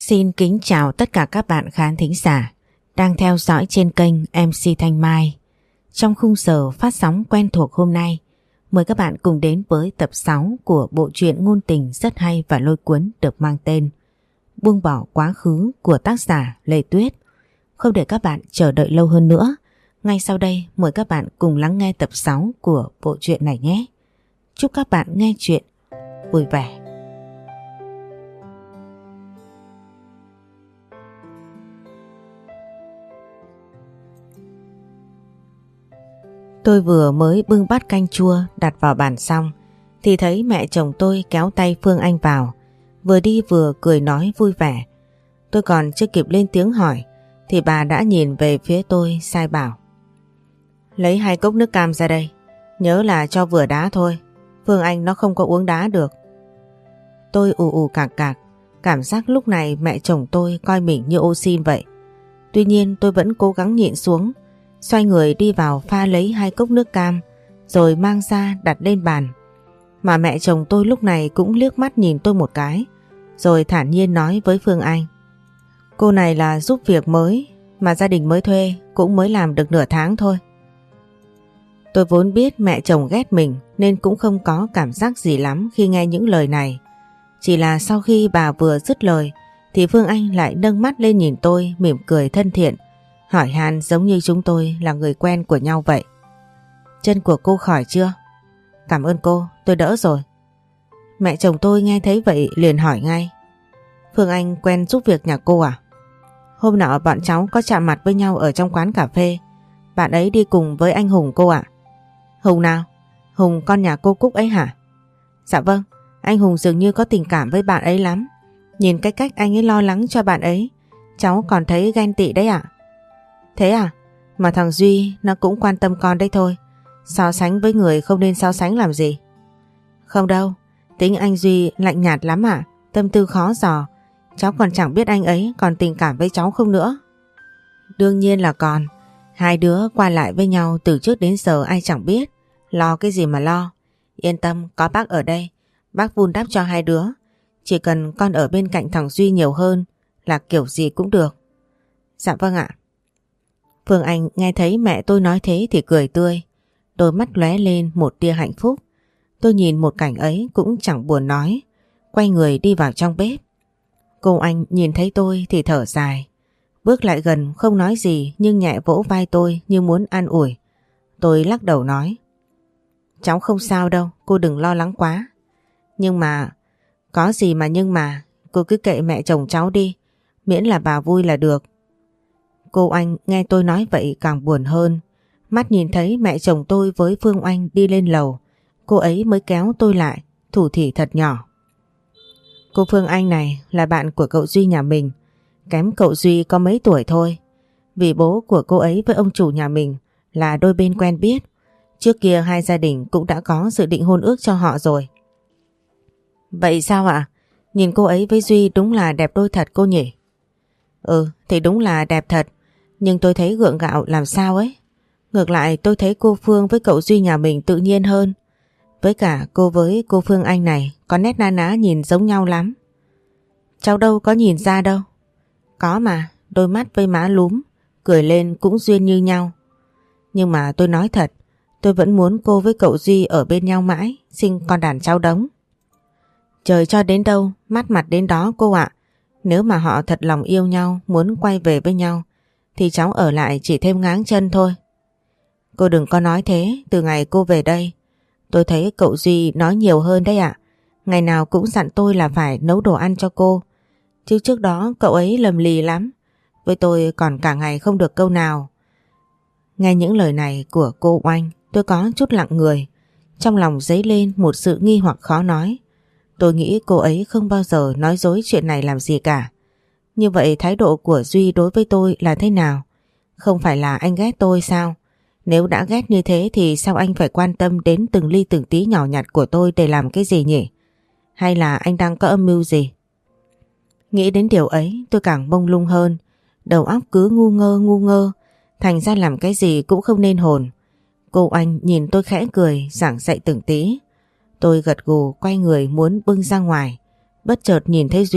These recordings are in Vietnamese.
Xin kính chào tất cả các bạn khán thính giả đang theo dõi trên kênh MC Thanh Mai. Trong khung giờ phát sóng quen thuộc hôm nay, mời các bạn cùng đến với tập 6 của bộ truyện ngôn tình rất hay và lôi cuốn được mang tên Buông bỏ quá khứ của tác giả Lê Tuyết. Không để các bạn chờ đợi lâu hơn nữa, ngay sau đây mời các bạn cùng lắng nghe tập 6 của bộ truyện này nhé. Chúc các bạn nghe chuyện vui vẻ. Tôi vừa mới bưng bát canh chua đặt vào bàn xong thì thấy mẹ chồng tôi kéo tay Phương Anh vào, vừa đi vừa cười nói vui vẻ. Tôi còn chưa kịp lên tiếng hỏi thì bà đã nhìn về phía tôi sai bảo: lấy 2 cốc nước cam ra đây, nhớ là cho vừa đá thôi, Phương Anh nó không có uống đá được. Tôi ù cạc cạc, cảm giác lúc này mẹ chồng tôi coi mình như ô xin vậy. Tuy nhiên tôi vẫn cố gắng nhịn xuống, xoay người đi vào pha lấy 2 cốc nước cam rồi mang ra đặt lên bàn. Mà mẹ chồng tôi lúc này cũng liếc mắt nhìn tôi một cái rồi thản nhiên nói với Phương Anh: cô này là giúp việc mới mà gia đình mới thuê, cũng mới làm được nửa tháng thôi. Tôi vốn biết mẹ chồng ghét mình nên cũng không có cảm giác gì lắm khi nghe những lời này. Chỉ là sau khi bà vừa dứt lời thì Phương Anh lại nâng mắt lên nhìn tôi mỉm cười thân thiện, hỏi han giống như chúng tôi là người quen của nhau vậy. Chân của cô khỏi chưa? Cảm ơn cô, tôi đỡ rồi. Mẹ chồng tôi nghe thấy vậy liền hỏi ngay: Phương Anh quen giúp việc nhà cô à? Hôm nọ bọn cháu có chạm mặt với nhau ở trong quán cà phê, bạn ấy đi cùng với anh Hùng cô ạ. Hùng nào? Hùng con nhà cô Cúc ấy hả? Dạ vâng, anh Hùng dường như có tình cảm với bạn ấy lắm. Nhìn cái cách anh ấy lo lắng cho bạn ấy, cháu còn thấy ghen tị đấy ạ. Thế à? Mà thằng Duy nó cũng quan tâm con đấy thôi. So sánh với người không nên so sánh làm gì. Không đâu, tính anh Duy lạnh nhạt lắm ạ, tâm tư khó dò. Cháu còn chẳng biết anh ấy còn tình cảm với cháu không nữa. Đương nhiên là còn. 2 đứa qua lại với nhau từ trước đến giờ ai chẳng biết. Lo cái gì mà lo. Yên tâm, có bác ở đây, bác vun đắp cho 2 đứa. Chỉ cần con ở bên cạnh thằng Duy nhiều hơn là kiểu gì cũng được. Dạ vâng ạ. Phương Anh nghe thấy mẹ tôi nói thế thì cười tươi, đôi mắt lóe lên một tia hạnh phúc. Tôi nhìn một cảnh ấy cũng chẳng buồn nói, quay người đi vào trong bếp. Cô Anh nhìn thấy tôi thì thở dài, bước lại gần không nói gì nhưng nhẹ vỗ vai tôi như muốn an ủi. Tôi lắc đầu nói: cháu không sao đâu, cô đừng lo lắng quá. Nhưng mà... có gì mà nhưng mà, cô cứ kệ mẹ chồng cháu đi, miễn là bà vui là được. Cô Anh nghe tôi nói vậy càng buồn hơn. Mắt nhìn thấy mẹ chồng tôi với Phương Anh đi lên lầu, cô ấy mới kéo tôi lại, thủ thỉ thật nhỏ: cô Phương Anh này là bạn của cậu Duy nhà mình, kém cậu Duy có mấy tuổi thôi. Vì bố của cô ấy với ông chủ nhà mình là đôi bên quen biết, trước kia 2 gia đình cũng đã có dự định hôn ước cho họ rồi. Vậy sao ạ? Nhìn cô ấy với Duy đúng là đẹp đôi thật cô nhỉ? Ừ thì đúng là đẹp thật, nhưng tôi thấy gượng gạo làm sao ấy. Ngược lại tôi thấy cô Phương với cậu Duy nhà mình tự nhiên hơn. Với cả cô với cô Phương Anh này có nét na ná nhìn giống nhau lắm. Cháu đâu có nhìn ra đâu. Có mà, đôi mắt với má lúm, cười lên cũng duyên như nhau. Nhưng mà tôi nói thật, tôi vẫn muốn cô với cậu Duy ở bên nhau mãi, sinh con đàn cháu đống. Trời cho đến đâu, mắt mặt đến đó cô ạ. Nếu mà họ thật lòng yêu nhau, muốn quay về với nhau, thì cháu ở lại chỉ thêm ngáng chân thôi. Cô đừng có nói thế, từ ngày cô về đây, tôi thấy cậu Duy nói nhiều hơn đấy ạ. Ngày nào cũng dặn tôi là phải nấu đồ ăn cho cô. Chứ trước đó cậu ấy lầm lì lắm, với tôi còn cả ngày không được câu nào. Nghe những lời này của cô Oanh, tôi có chút lặng người. Trong lòng dấy lên một sự nghi hoặc khó nói. Tôi nghĩ cô ấy không bao giờ nói dối chuyện này làm gì cả. Như vậy thái độ của Duy đối với tôi là thế nào? Không phải là anh ghét tôi sao? Nếu đã ghét như thế thì sao anh phải quan tâm đến từng ly từng tí nhỏ nhặt của tôi để làm cái gì nhỉ? Hay là anh đang có âm mưu gì? Nghĩ đến điều ấy tôi càng mông lung hơn. Đầu óc cứ ngu ngơ, thành ra làm cái gì cũng không nên hồn. Cô Anh nhìn tôi khẽ cười, giảng dạy từng tí. Tôi gật gù quay người muốn bưng ra ngoài. Bất chợt nhìn thấy Duy,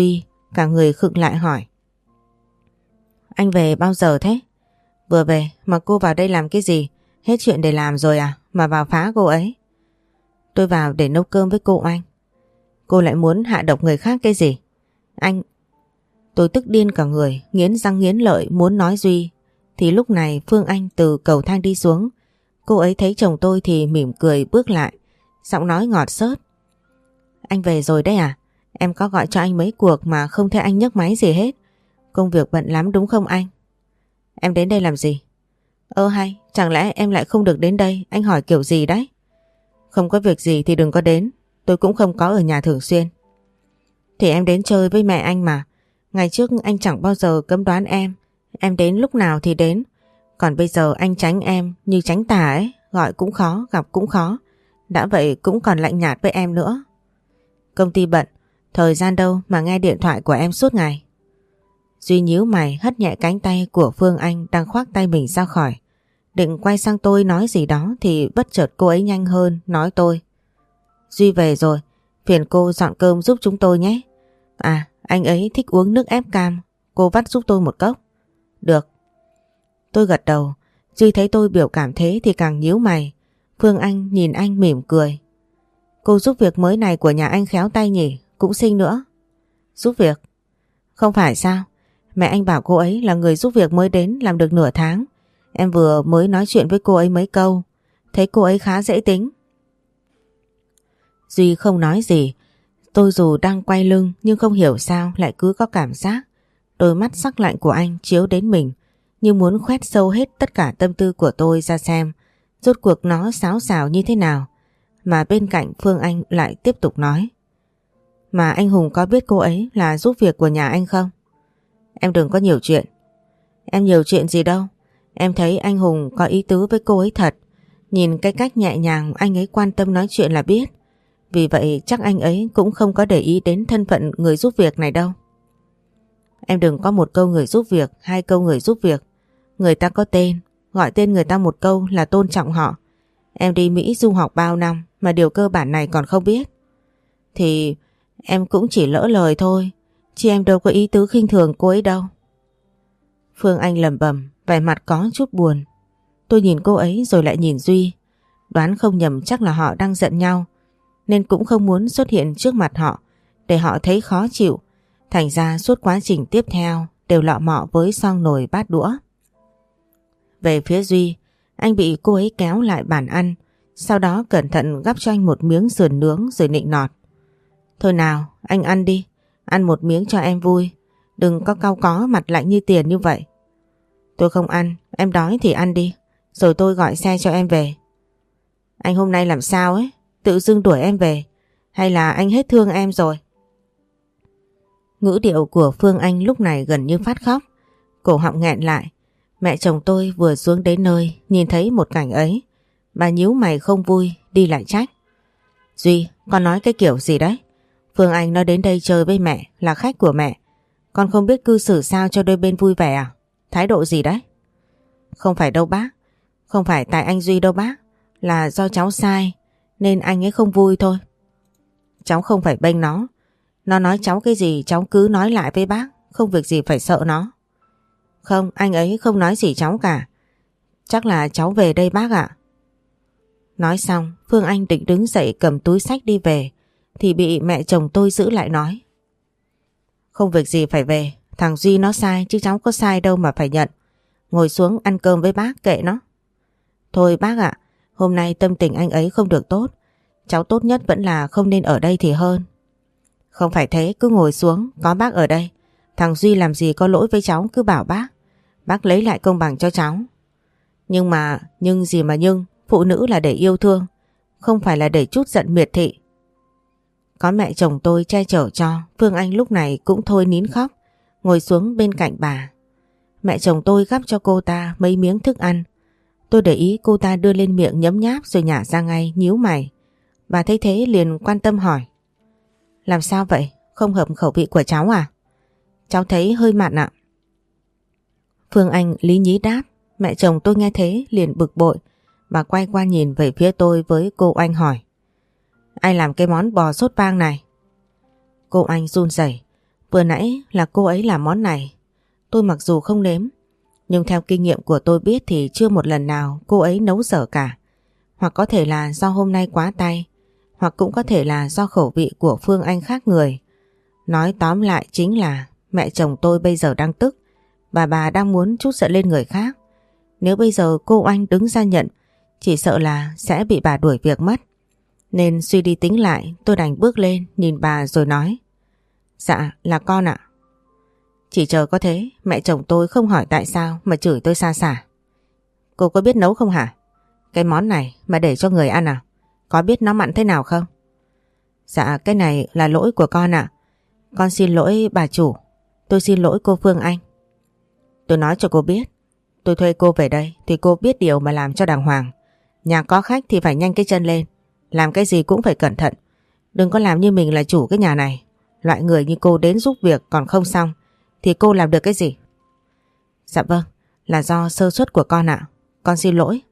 cả người khựng lại hỏi. Anh về bao giờ thế? Vừa về mà cô vào đây làm cái gì? Hết chuyện để làm rồi à? Mà vào phá cô ấy. Tôi vào để nấu cơm với cô anh. Cô lại muốn hạ độc người khác cái gì? Anh... Tôi tức điên cả người, nghiến răng nghiến lợi muốn nói Duy. Thì lúc này Phương Anh từ cầu thang đi xuống. Cô ấy thấy chồng tôi thì mỉm cười bước lại, giọng nói ngọt xớt. Anh về rồi đấy à? Em có gọi cho anh mấy cuộc mà không thấy anh nhấc máy gì hết. Công việc bận lắm đúng không anh? Em đến đây làm gì? Hay, chẳng lẽ em lại không được đến đây? Anh hỏi kiểu gì đấy? Không có việc gì thì đừng có đến. Tôi cũng không có ở nhà thường xuyên. Thì em đến chơi với mẹ anh mà. Ngày trước anh chẳng bao giờ cấm đoán em. Em đến lúc nào thì đến. Còn bây giờ anh tránh em như tránh tà ấy. Gọi cũng khó, gặp cũng khó. Đã vậy cũng còn lạnh nhạt với em nữa. Công ty bận, thời gian đâu mà nghe điện thoại của em suốt ngày. Duy nhíu mày hất nhẹ cánh tay của Phương Anh đang khoác tay mình ra khỏi. Định quay sang tôi nói gì đó thì bất chợt cô ấy nhanh hơn nói tôi. Duy về rồi, phiền cô dọn cơm giúp chúng tôi nhé. À, anh ấy thích uống nước ép cam, cô vắt giúp tôi một cốc. Được. Tôi gật đầu, Duy thấy tôi biểu cảm thế thì càng nhíu mày. Phương Anh nhìn anh mỉm cười. Cô giúp việc mới này của nhà anh khéo tay nhỉ, cũng xinh nữa. Giúp việc? Không phải sao? Mẹ anh bảo cô ấy là người giúp việc mới đến làm được nửa tháng. Em vừa mới nói chuyện với cô ấy mấy câu, thấy cô ấy khá dễ tính. Duy không nói gì. Tôi dù đang quay lưng nhưng không hiểu sao lại cứ có cảm giác đôi mắt sắc lạnh của anh chiếu đến mình, như muốn khoét sâu hết tất cả tâm tư của tôi ra xem rốt cuộc nó xáo xào như thế nào. Mà bên cạnh Phương Anh lại tiếp tục nói. Mà anh Hùng có biết cô ấy là giúp việc của nhà anh không? Em đừng có nhiều chuyện. Em nhiều chuyện gì đâu. Em thấy anh Hùng có ý tứ với cô ấy thật. Nhìn cái cách nhẹ nhàng anh ấy quan tâm nói chuyện là biết. Vì vậy chắc anh ấy cũng không có để ý đến thân phận người giúp việc này đâu. Em đừng có một câu người giúp việc, hai câu người giúp việc. Người ta có tên, gọi tên người ta một câu là tôn trọng họ. Em đi Mỹ du học bao năm mà điều cơ bản này còn không biết. Thì em cũng chỉ lỡ lời thôi, chứ em đâu có ý tứ khinh thường cô ấy đâu. Phương Anh lẩm bẩm, vẻ mặt có chút buồn. Tôi nhìn cô ấy rồi lại nhìn Duy. Đoán không nhầm chắc là họ đang giận nhau, nên cũng không muốn xuất hiện trước mặt họ để họ thấy khó chịu. Thành ra suốt quá trình tiếp theo đều lọ mọ với xoong nồi bát đũa. Về phía Duy, anh bị cô ấy kéo lại bàn ăn, sau đó cẩn thận gắp cho anh một miếng sườn nướng rồi nịnh nọt. Thôi nào, anh ăn đi, ăn một miếng cho em vui, đừng có cau có mặt lạnh như tiền như vậy. Tôi không ăn, em đói thì ăn đi, rồi tôi gọi xe cho em về. Anh hôm nay làm sao ấy, tự dưng đuổi em về, hay là anh hết thương em rồi? Ngữ điệu của Phương Anh lúc này gần như phát khóc, cổ họng nghẹn lại. Mẹ chồng tôi vừa xuống đến nơi nhìn thấy một cảnh ấy, bà nhíu mày không vui đi lại trách. Duy, con nói cái kiểu gì đấy? Phương Anh nó đến đây chơi với mẹ, là khách của mẹ. Con không biết cư xử sao cho đôi bên vui vẻ à? Thái độ gì đấy? Không phải đâu bác, không phải tại anh Duy đâu bác, là do cháu sai nên anh ấy không vui thôi. Cháu không phải bênh nó nói cháu cái gì cháu cứ nói lại với bác, không việc gì phải sợ nó. Không, anh ấy không nói gì cháu cả. Chắc là cháu về đây bác ạ. Nói xong, Phương Anh định đứng dậy cầm túi xách đi về thì bị mẹ chồng tôi giữ lại nói. Không việc gì phải về, thằng Duy nó sai chứ cháu có sai đâu mà phải nhận. Ngồi xuống ăn cơm với bác kệ nó. Thôi bác ạ, hôm nay tâm tình anh ấy không được tốt. Cháu tốt nhất vẫn là không nên ở đây thì hơn. Không phải thế, cứ ngồi xuống, có bác ở đây. Thằng Duy làm gì có lỗi với cháu cứ bảo bác. Bác lấy lại công bằng cho cháu. Nhưng gì mà nhưng, phụ nữ là để yêu thương, không phải là để chút giận miệt thị. Có mẹ chồng tôi che chở cho, Phương Anh lúc này cũng thôi nín khóc, ngồi xuống bên cạnh bà. Mẹ chồng tôi gắp cho cô ta mấy miếng thức ăn. Tôi để ý cô ta đưa lên miệng nhấm nháp rồi nhả ra ngay, nhíu mày. Bà thấy thế liền quan tâm hỏi. Làm sao vậy? Không hợp khẩu vị của cháu à? Cháu thấy hơi mặn ạ. Phương Anh lý nhí đáp. Mẹ chồng tôi nghe thế liền bực bội. Bà quay qua nhìn về phía tôi với cô Anh hỏi. Ai làm cái món bò sốt vang này? Cô Anh run rẩy. Vừa nãy là cô ấy làm món này. Tôi mặc dù không nếm, nhưng theo kinh nghiệm của tôi biết thì chưa một lần nào cô ấy nấu dở cả. Hoặc có thể là do hôm nay quá tay, hoặc cũng có thể là do khẩu vị của Phương Anh khác người. Nói tóm lại chính là mẹ chồng tôi bây giờ đang tức và bà đang muốn trút giận lên người khác. Nếu bây giờ cô Anh đứng ra nhận, chỉ sợ là sẽ bị bà đuổi việc mất. Nên suy đi tính lại, tôi đành bước lên nhìn bà rồi nói: Dạ là con ạ. Chỉ chờ có thế, mẹ chồng tôi không hỏi tại sao mà chửi tôi xa xả. Cô có biết nấu không hả? Cái món này mà để cho người ăn à? Có biết nó mặn thế nào không? Dạ cái này là lỗi của con ạ. Con xin lỗi bà chủ. Tôi xin lỗi cô Phương Anh. Tôi nói cho cô biết, tôi thuê cô về đây thì cô biết điều mà làm cho đàng hoàng. Nhà có khách thì phải nhanh cái chân lên. Làm cái gì cũng phải cẩn thận. Đừng có làm như mình là chủ cái nhà này. Loại người như cô đến giúp việc còn không xong thì cô làm được cái gì? Dạ vâng, là do sơ suất của con ạ. Con xin lỗi.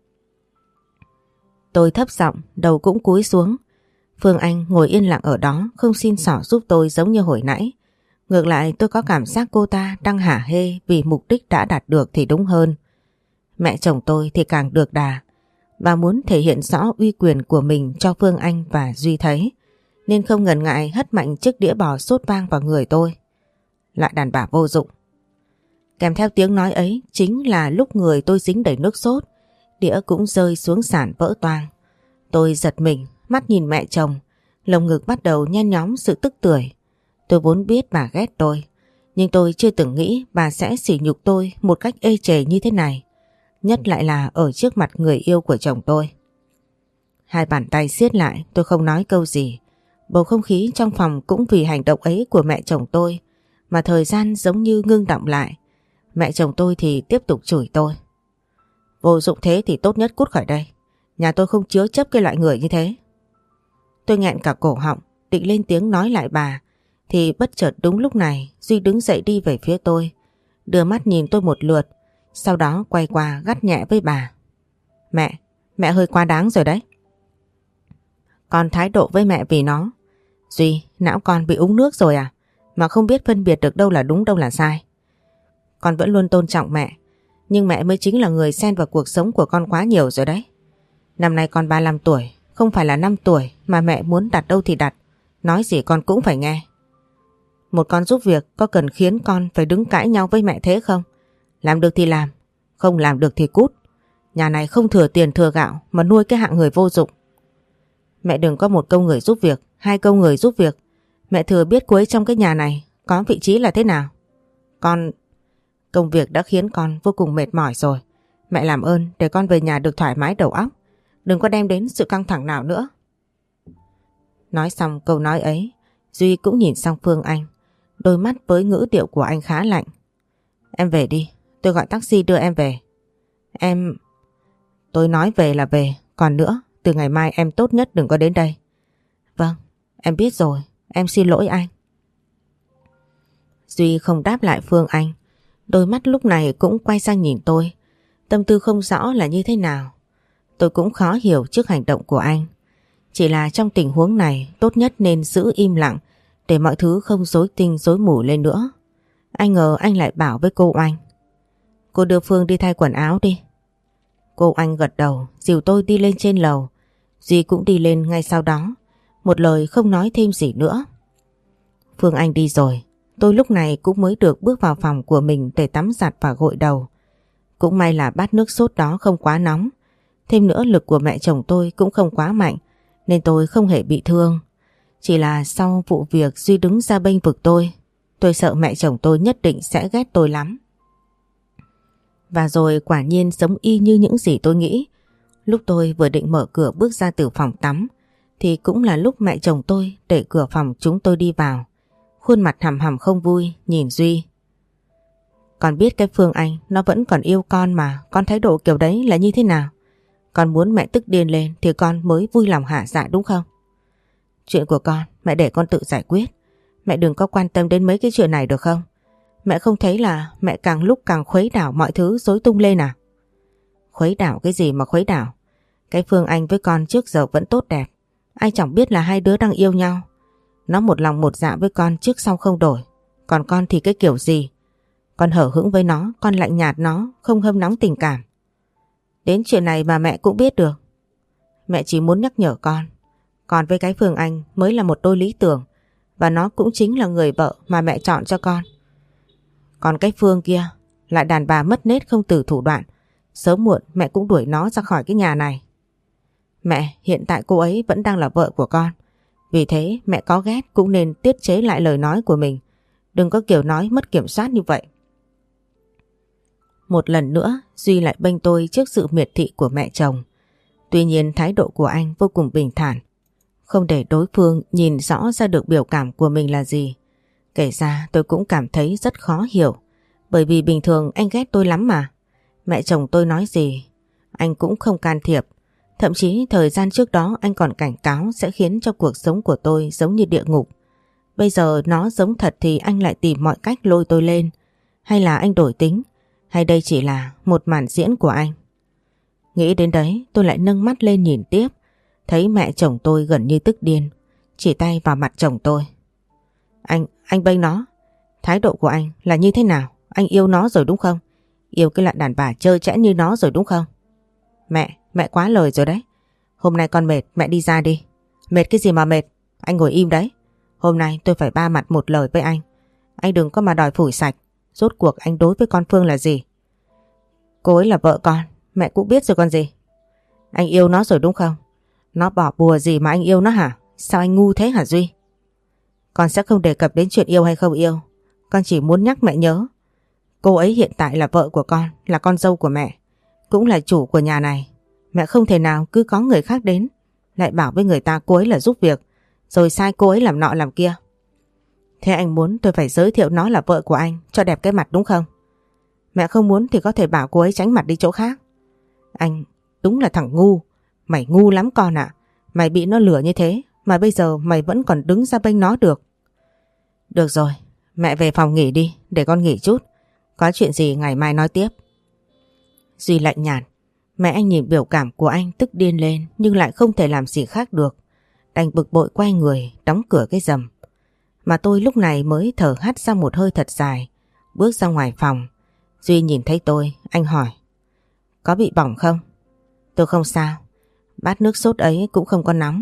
Tôi thấp giọng, đầu cũng cúi xuống. Phương Anh ngồi yên lặng ở đó, không xin xỏ giúp tôi giống như hồi nãy. Ngược lại tôi có cảm giác cô ta đang hả hê vì mục đích đã đạt được thì đúng hơn. Mẹ chồng tôi thì càng được đà. Bà muốn thể hiện rõ uy quyền của mình cho Phương Anh và Duy thấy, nên không ngần ngại hất mạnh chiếc đĩa bò sốt vang vào người tôi. Lại đàn bà vô dụng. Kèm theo tiếng nói ấy chính là lúc người tôi dính đầy nước sốt, đĩa cũng rơi xuống sàn vỡ toang. Tôi giật mình, mắt nhìn mẹ chồng, lồng ngực bắt đầu nhen nhóm sự tức tưởi. Tôi vốn biết bà ghét tôi, nhưng tôi chưa từng nghĩ bà sẽ sỉ nhục tôi một cách ê chề như thế này. Nhất lại là ở trước mặt người yêu của chồng tôi. Hai bàn tay siết lại, tôi không nói câu gì. Bầu không khí trong phòng cũng vì hành động ấy của mẹ chồng tôi mà thời gian giống như ngưng đọng lại. Mẹ chồng tôi thì tiếp tục chửi tôi. Vô dụng thế thì tốt nhất cút khỏi đây. Nhà tôi không chứa chấp cái loại người như thế. Tôi nghẹn cả cổ họng, định lên tiếng nói lại bà, thì bất chợt đúng lúc này Duy đứng dậy đi về phía tôi, đưa mắt nhìn tôi một lượt, sau đó quay qua gắt nhẹ với bà. Mẹ hơi quá đáng rồi đấy. Con thái độ với mẹ vì nó. Duy, não con bị uống nước rồi à? Mà không biết phân biệt được đâu là đúng đâu là sai. Con vẫn luôn tôn trọng mẹ, nhưng mẹ mới chính là người xen vào cuộc sống của con quá nhiều rồi đấy. Năm nay con 35 tuổi, không phải là 5 tuổi mà mẹ muốn đặt đâu thì đặt. Nói gì con cũng phải nghe. Một con giúp việc có cần khiến con phải đứng cãi nhau với mẹ thế không? Làm được thì làm, không làm được thì cút. Nhà này không thừa tiền thừa gạo mà nuôi cái hạng người vô dụng. Mẹ đừng có một câu người giúp việc, hai câu người giúp việc. Mẹ thừa biết cô ấy trong cái nhà này có vị trí là thế nào. Công việc đã khiến con vô cùng mệt mỏi rồi. Mẹ làm ơn để con về nhà được thoải mái đầu óc. Đừng có đem đến sự căng thẳng nào nữa. Nói xong câu nói ấy, Duy cũng nhìn sang Phương Anh. Đôi mắt với ngữ điệu của anh khá lạnh. Em về đi, tôi gọi taxi đưa em về. Tôi nói về là về. Còn nữa, từ ngày mai em tốt nhất đừng có đến đây. Vâng, em biết rồi, em xin lỗi anh. Duy không đáp lại Phương Anh. Đôi mắt lúc này cũng quay sang nhìn tôi. Tâm tư không rõ là như thế nào. Tôi cũng khó hiểu trước hành động của anh. Chỉ là trong tình huống này tốt nhất nên giữ im lặng để mọi thứ không rối tinh rối mù lên nữa. Anh ngờ anh lại bảo với cô Oanh: Cô đưa Phương đi thay quần áo đi. Cô Oanh gật đầu, dìu tôi đi lên trên lầu. Duy cũng đi lên ngay sau đó, một lời không nói thêm gì nữa. Phương Anh đi rồi, tôi lúc này cũng mới được bước vào phòng của mình để tắm giặt và gội đầu. Cũng may là bát nước sốt đó không quá nóng. Thêm nữa lực của mẹ chồng tôi cũng không quá mạnh, nên tôi không hề bị thương. Chỉ là sau vụ việc Duy đứng ra bênh vực tôi sợ mẹ chồng tôi nhất định sẽ ghét tôi lắm. Và rồi quả nhiên giống y như những gì tôi nghĩ. Lúc tôi vừa định mở cửa bước ra từ phòng tắm, thì cũng là lúc mẹ chồng tôi đẩy cửa phòng chúng tôi đi vào. Khuôn mặt hằm hằm không vui nhìn Duy. Con biết cái Phương Anh nó vẫn còn yêu con mà, con thái độ kiểu đấy là như thế nào? Con muốn mẹ tức điên lên thì con mới vui lòng hả dạ đúng không? Chuyện của con mẹ để con tự giải quyết. Mẹ đừng có quan tâm đến mấy cái chuyện này được không? Mẹ không thấy là mẹ càng lúc càng khuấy đảo mọi thứ rối tung lên à? Khuấy đảo cái gì mà khuấy đảo? Cái Phương Anh với con trước giờ vẫn tốt đẹp. Ai chẳng biết là hai đứa đang yêu nhau. Nó một lòng một dạ với con trước sau không đổi. Còn con thì cái kiểu gì? Con hở hững với nó, con lạnh nhạt nó, không hâm nóng tình cảm. Đến chuyện này mà mẹ cũng biết được. Mẹ chỉ muốn nhắc nhở con. Con với cái Phương Anh mới là một đôi lý tưởng và nó cũng chính là người vợ mà mẹ chọn cho con. Còn cái Phương kia lại đàn bà mất nết không từ thủ đoạn. Sớm muộn mẹ cũng đuổi nó ra khỏi cái nhà này. Mẹ, hiện tại cô ấy vẫn đang là vợ của con. Vì thế mẹ có ghét cũng nên tiết chế lại lời nói của mình. Đừng có kiểu nói mất kiểm soát như vậy. Một lần nữa Duy lại bênh tôi trước sự miệt thị của mẹ chồng. Tuy nhiên thái độ của anh vô cùng bình thản, không để đối phương nhìn rõ ra được biểu cảm của mình là gì. Kể ra tôi cũng cảm thấy rất khó hiểu, bởi vì bình thường anh ghét tôi lắm mà. Mẹ chồng tôi nói gì anh cũng không can thiệp. Thậm chí thời gian trước đó anh còn cảnh cáo sẽ khiến cho cuộc sống của tôi giống như địa ngục. Bây giờ nó giống thật thì anh lại tìm mọi cách lôi tôi lên. Hay là anh đổi tính? Hay đây chỉ là một màn diễn của anh? Nghĩ đến đấy tôi lại nâng mắt lên nhìn tiếp. Thấy mẹ chồng tôi gần như tức điên, chỉ tay vào mặt chồng tôi. Anh bênh nó. Thái độ của anh là như thế nào? Anh yêu nó rồi đúng không? Yêu cái loại đàn bà trơ trẽn như nó rồi đúng không? Mẹ quá lời rồi đấy. Hôm nay con mệt, mẹ đi ra đi. Mệt cái gì mà mệt? Anh ngồi im đấy. Hôm nay tôi phải ba mặt một lời với anh. Anh đừng có mà đòi phủi sạch. Rốt cuộc anh đối với con Phương là gì? Cô ấy là vợ con, mẹ cũng biết rồi còn gì. Anh yêu nó rồi đúng không? Nó bỏ bùa gì mà anh yêu nó hả? Sao anh ngu thế hả Duy? Con sẽ không đề cập đến chuyện yêu hay không yêu. Con chỉ muốn nhắc mẹ nhớ. Cô ấy hiện tại là vợ của con, là con dâu của mẹ, cũng là chủ của nhà này. Mẹ không thể nào cứ có người khác đến lại bảo với người ta cô ấy là giúp việc, rồi sai cô ấy làm nọ làm kia. Thế anh muốn tôi phải giới thiệu nó là vợ của anh cho đẹp cái mặt đúng không? Mẹ không muốn thì có thể bảo cô ấy tránh mặt đi chỗ khác. Anh đúng là thằng ngu. Mày ngu lắm con ạ. Mày bị nó lừa như thế mà bây giờ mày vẫn còn đứng ra bênh nó được. Được rồi, mẹ về phòng nghỉ đi, để con nghỉ chút. Có chuyện gì ngày mai nói tiếp. Duy lạnh nhạt. Mẹ anh nhìn biểu cảm của anh tức điên lên nhưng lại không thể làm gì khác được. Đành bực bội quay người đóng cửa cái rầm. Mà tôi lúc này mới thở hắt ra một hơi thật dài, bước ra ngoài phòng. Duy nhìn thấy tôi, anh hỏi. Có bị bỏng không? Tôi không sao. Bát nước sốt ấy cũng không có nóng.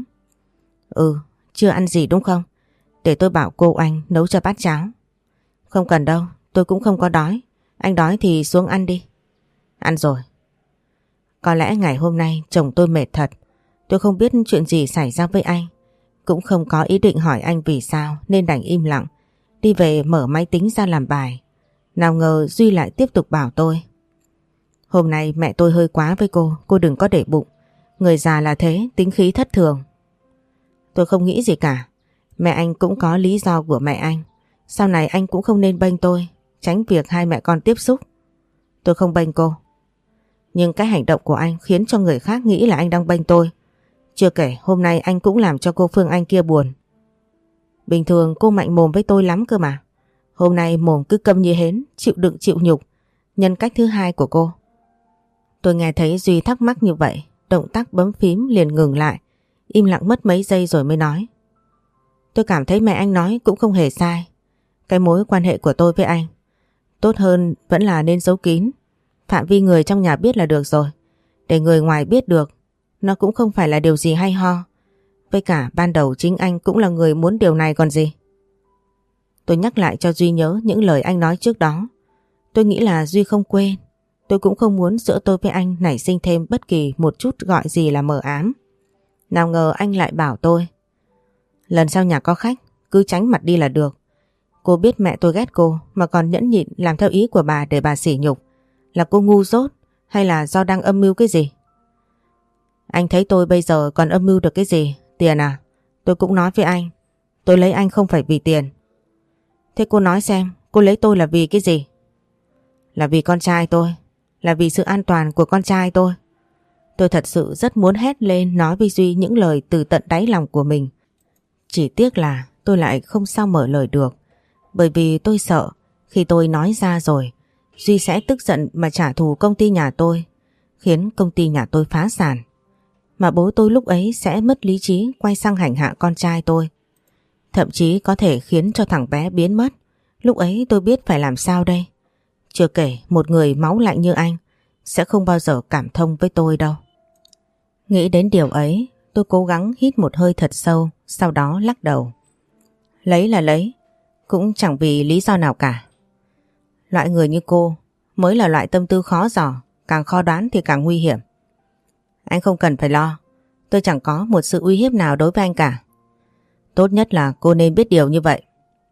Chưa ăn gì đúng không? Để tôi bảo cô anh nấu cho bát cháo. Không cần đâu, tôi cũng không có đói. Anh đói thì xuống ăn đi. Ăn rồi. Có lẽ ngày hôm nay chồng tôi mệt thật. Tôi không biết chuyện gì xảy ra với anh. Cũng không có ý định hỏi anh vì sao nên đành im lặng. Đi về mở máy tính ra làm bài. Nào ngờ Duy lại tiếp tục bảo tôi. Hôm nay mẹ tôi hơi quá với cô đừng có để bụng. Người già là thế, tính khí thất thường. Tôi không nghĩ gì cả. Mẹ anh cũng có lý do của mẹ anh. Sau này anh cũng không nên bênh tôi, tránh việc hai mẹ con tiếp xúc. Tôi không bênh cô. Nhưng cái hành động của anh khiến cho người khác nghĩ là anh đang bênh tôi. Chưa kể hôm nay anh cũng làm cho cô Phương Anh kia buồn. Bình thường cô mạnh mồm với tôi lắm cơ mà. Hôm nay mồm cứ câm như hến, chịu đựng chịu nhục. Nhân cách thứ hai của cô. Tôi nghe thấy Duy thắc mắc như vậy, động tác bấm phím liền ngừng lại, im lặng mất mấy giây rồi mới nói. Tôi cảm thấy mẹ anh nói cũng không hề sai. Cái mối quan hệ của tôi với anh tốt hơn vẫn là nên giấu kín. Phạm vi người trong nhà biết là được rồi. Để người ngoài biết được nó cũng không phải là điều gì hay ho. Với cả ban đầu chính anh cũng là người muốn điều này còn gì. Tôi nhắc lại cho Duy nhớ những lời anh nói trước đó. Tôi nghĩ là Duy không quên. Tôi cũng không muốn giữa tôi với anh nảy sinh thêm bất kỳ một chút gọi gì là mờ ám. Nào ngờ anh lại bảo tôi. Lần sau nhà có khách cứ tránh mặt đi là được. Cô biết mẹ tôi ghét cô mà còn nhẫn nhịn làm theo ý của bà để bà sỉ nhục. Là cô ngu dốt hay là do đang âm mưu cái gì? Anh thấy tôi bây giờ còn âm mưu được cái gì? Tiền à? Tôi cũng nói với anh. Tôi lấy anh không phải vì tiền. Thế cô nói xem, cô lấy tôi là vì cái gì? Là vì con trai tôi. Là vì sự an toàn của con trai tôi. Tôi thật sự rất muốn hét lên nói với Duy những lời từ tận đáy lòng của mình. Chỉ tiếc là tôi lại không sao mở lời được. Bởi vì tôi sợ khi tôi nói ra rồi Duy sẽ tức giận mà trả thù công ty nhà tôi, khiến công ty nhà tôi phá sản. Mà bố tôi lúc ấy sẽ mất lý trí quay sang hành hạ con trai tôi. Thậm chí có thể khiến cho thằng bé biến mất Lúc ấy tôi biết phải làm sao đây. Chưa kể một người máu lạnh như anh sẽ không bao giờ cảm thông với tôi đâu. Nghĩ đến điều ấy, tôi cố gắng hít một hơi thật sâu, sau đó lắc đầu. Lấy là lấy, cũng chẳng vì lý do nào cả. Loại người như cô mới là loại tâm tư khó dò, càng khó đoán thì càng nguy hiểm. Anh không cần phải lo, tôi chẳng có một sự uy hiếp nào đối với anh cả. Tốt nhất là cô nên biết điều như vậy.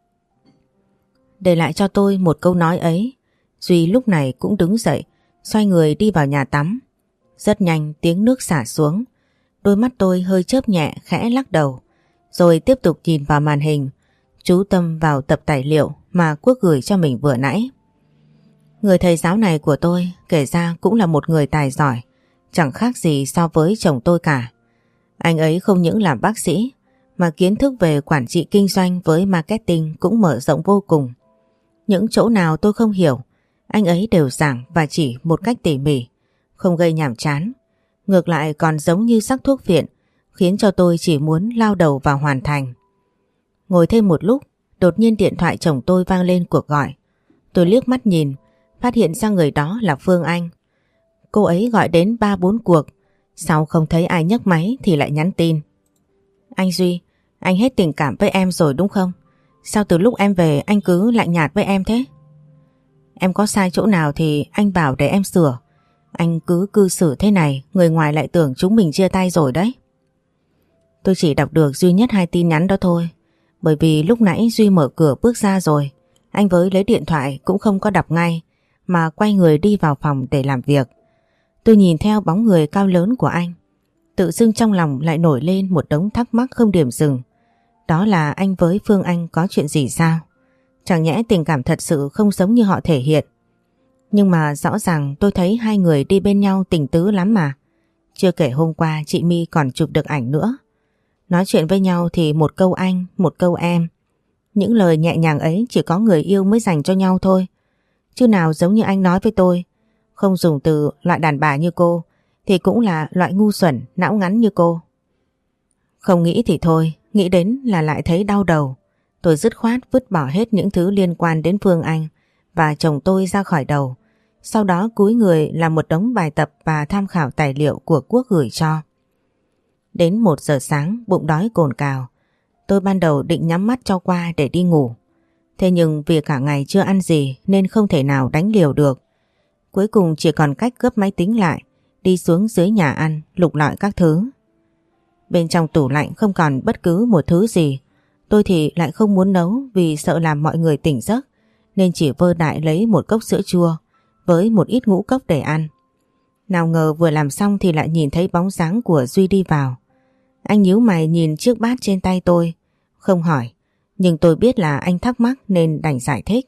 Để lại cho tôi một câu nói ấy, Duy lúc này cũng đứng dậy, xoay người đi vào nhà tắm. Rất nhanh tiếng nước xả xuống, đôi mắt tôi hơi chớp nhẹ khẽ lắc đầu, rồi tiếp tục nhìn vào màn hình, chú tâm vào tập tài liệu mà Quốc gửi cho mình vừa nãy. Người thầy giáo này của tôi kể ra cũng là một người tài giỏi, chẳng khác gì so với chồng tôi cả. Anh ấy không những làm bác sĩ mà kiến thức về quản trị kinh doanh với marketing cũng mở rộng vô cùng. Những chỗ nào tôi không hiểu, anh ấy đều giảng và chỉ một cách tỉ mỉ, không gây nhàm chán. Ngược lại còn giống như sắc thuốc viện, khiến cho tôi chỉ muốn lao đầu vào hoàn thành. Ngồi thêm một lúc, đột nhiên điện thoại chồng tôi vang lên cuộc gọi. Tôi liếc mắt nhìn, phát hiện ra người đó là Phương Anh. Cô ấy gọi đến 3-4 cuộc, sau không thấy ai nhấc máy thì lại nhắn tin. Anh Duy, anh hết tình cảm với em rồi đúng không? Sao từ lúc em về anh cứ lạnh nhạt với em thế? Em có sai chỗ nào thì anh bảo để em sửa. Anh cứ cư xử thế này, người ngoài lại tưởng chúng mình chia tay rồi đấy. Tôi chỉ đọc được duy nhất 2 tin nhắn đó thôi. Bởi vì lúc nãy Duy mở cửa bước ra rồi, anh với lấy điện thoại cũng không có đọc ngay, mà quay người đi vào phòng để làm việc. Tôi nhìn theo bóng người cao lớn của anh, tự dưng trong lòng lại nổi lên một đống thắc mắc không điểm dừng. Đó là anh với Phương Anh có chuyện gì sao? Chẳng nhẽ tình cảm thật sự không giống như họ thể hiện. Nhưng mà rõ ràng tôi thấy hai người đi bên nhau tình tứ lắm mà. Chưa kể hôm qua chị My còn chụp được ảnh nữa. Nói chuyện với nhau thì một câu anh, một câu em. Những lời nhẹ nhàng ấy chỉ có người yêu mới dành cho nhau thôi. Chứ nào giống như anh nói với tôi, không dùng từ loại đàn bà như cô thì cũng là loại ngu xuẩn, não ngắn như cô. Không nghĩ thì thôi, nghĩ đến là lại thấy đau đầu. Tôi dứt khoát vứt bỏ hết những thứ liên quan đến Phương Anh và chồng tôi ra khỏi đầu. Sau đó cúi người làm một đống bài tập và tham khảo tài liệu của Quốc gửi cho. Đến 1 giờ sáng bụng đói cồn cào. Tôi ban đầu định nhắm mắt cho qua để đi ngủ. Thế nhưng vì cả ngày chưa ăn gì nên không thể nào đánh liều được. Cuối cùng chỉ còn cách gấp máy tính lại, đi xuống dưới nhà ăn lục lọi các thứ. Bên trong tủ lạnh không còn bất cứ một thứ gì. Tôi thì lại không muốn nấu vì sợ làm mọi người tỉnh giấc, nên chỉ vơ đại lấy một cốc sữa chua với một ít ngũ cốc để ăn. Nào ngờ vừa làm xong thì lại nhìn thấy bóng dáng của Duy đi vào. Anh nhíu mày nhìn chiếc bát trên tay tôi, không hỏi, nhưng tôi biết là anh thắc mắc nên đành giải thích.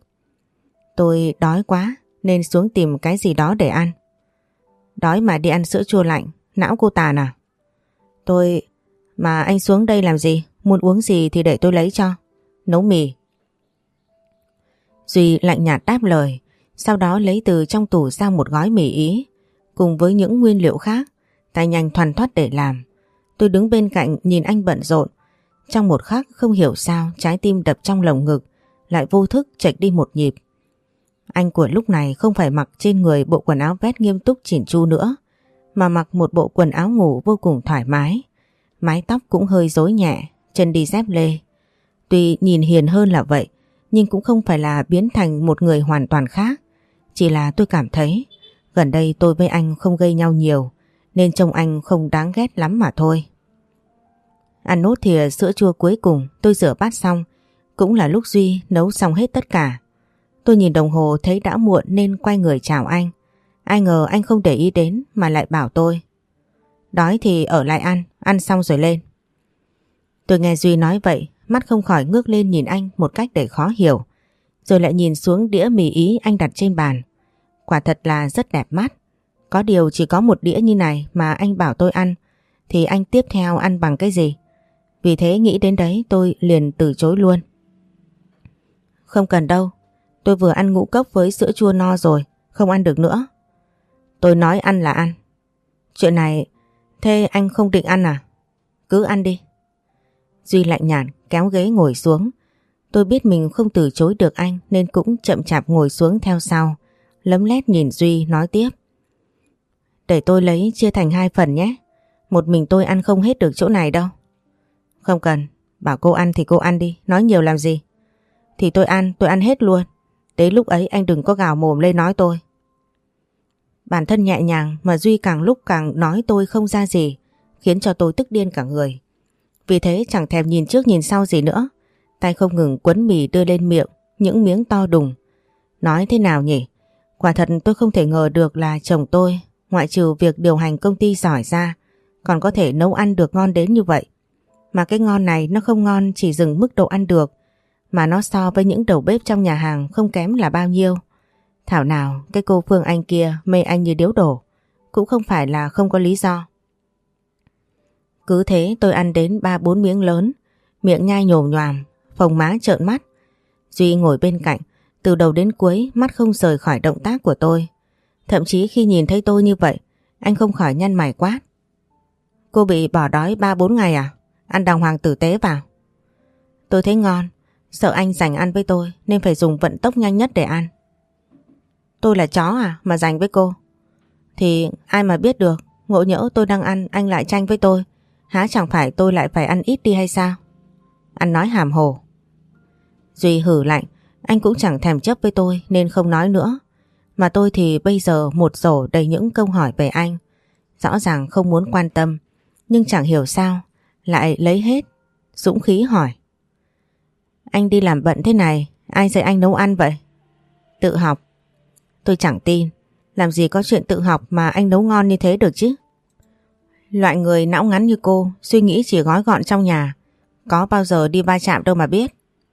Tôi đói quá nên xuống tìm cái gì đó để ăn. Đói mà đi ăn sữa chua lạnh, não cô tàn à? Mà anh xuống đây làm gì? Muốn uống gì thì để tôi lấy cho. Nấu mì. Duy lạnh nhạt đáp lời, sau đó lấy từ trong tủ ra một gói mì Ý cùng với những nguyên liệu khác, tay nhanh thoăn thoắt để làm. Tôi đứng bên cạnh nhìn anh bận rộn. Trong một khắc không hiểu sao trái tim đập trong lồng ngực lại vô thức chệch đi một nhịp. Anh của lúc này không phải mặc trên người bộ quần áo vest nghiêm túc chỉn chu nữa, mà mặc một bộ quần áo ngủ vô cùng thoải mái. Mái tóc cũng hơi rối nhẹ, chân đi dép lê. Tuy nhìn hiền hơn là vậy, nhưng cũng không phải là biến thành một người hoàn toàn khác. Chỉ là tôi cảm thấy gần đây tôi với anh không gây nhau nhiều, nên trông anh không đáng ghét lắm mà thôi. Ăn nốt thìa sữa chua cuối cùng, tôi rửa bát xong, cũng là lúc Duy nấu xong hết tất cả. Tôi nhìn đồng hồ thấy đã muộn nên quay người chào anh. Ai ngờ anh không để ý đến mà lại bảo tôi: đói thì ở lại ăn xong rồi lên. Tôi nghe Duy nói vậy, mắt không khỏi ngước lên nhìn anh một cách để khó hiểu, rồi lại nhìn xuống đĩa mì Ý anh đặt trên bàn. Quả thật là rất đẹp mắt. Có điều chỉ có một đĩa như này mà anh bảo tôi ăn, thì anh tiếp theo ăn bằng cái gì? Vì thế nghĩ đến đấy tôi liền từ chối luôn. Không cần đâu, tôi vừa ăn ngũ cốc với sữa chua no rồi, không ăn được nữa. Tôi nói ăn là ăn. Chuyện này, thế anh không định ăn à? Cứ ăn đi. Duy lạnh nhạt kéo ghế ngồi xuống. Tôi biết mình không từ chối được anh nên cũng chậm chạp ngồi xuống theo sau, lấm lét nhìn Duy nói tiếp. Để tôi lấy chia thành 2 phần nhé. Một mình tôi ăn không hết được chỗ này đâu. Không cần, bảo cô ăn thì cô ăn đi, nói nhiều làm gì. Thì tôi ăn hết luôn. Đến lúc ấy anh đừng có gào mồm lên nói tôi. Bản thân nhẹ nhàng mà Duy càng lúc càng nói tôi không ra gì, khiến cho tôi tức điên cả người. Vì thế chẳng thèm nhìn trước nhìn sau gì nữa, tay không ngừng quấn mì đưa lên miệng, những miếng to đùng. Nói thế nào nhỉ? Quả thật tôi không thể ngờ được là chồng tôi, ngoại trừ việc điều hành công ty giỏi ra, còn có thể nấu ăn được ngon đến như vậy. Mà cái ngon này nó không ngon chỉ dừng mức độ ăn được, mà nó so với những đầu bếp trong nhà hàng không kém là bao nhiêu. Thảo nào cái cô Phương Anh kia mê anh như điếu đổ, cũng không phải là không có lý do. Cứ thế tôi ăn đến 3-4 miếng lớn, miệng nhai nhồm nhoàm, phồng má trợn mắt. Duy ngồi bên cạnh, từ đầu đến cuối mắt không rời khỏi động tác của tôi. Thậm chí khi nhìn thấy tôi như vậy, anh không khỏi nhăn mày quát. Cô bị bỏ đói 3-4 ngày à? Ăn đàng hoàng tử tế vào. Tôi thấy ngon, sợ anh giành ăn với tôi nên phải dùng vận tốc nhanh nhất để ăn. Tôi là chó à mà giành với cô? Thì ai mà biết được, ngộ nhỡ tôi đang ăn anh lại tranh với tôi, há chẳng phải tôi lại phải ăn ít đi hay sao? Anh nói hàm hồ. Duy hử lạnh, anh cũng chẳng thèm chấp với tôi nên không nói nữa. Mà tôi thì bây giờ một rổ đầy những câu hỏi về anh. Rõ ràng không muốn quan tâm, nhưng chẳng hiểu sao lại lấy hết dũng khí hỏi. Anh đi làm bận thế này, ai dạy anh nấu ăn vậy? Tự học. Tôi chẳng tin, làm gì có chuyện tự học mà anh nấu ngon như thế được chứ. Loại người não ngắn như cô, suy nghĩ chỉ gói gọn trong nhà, có bao giờ đi va chạm đâu mà biết.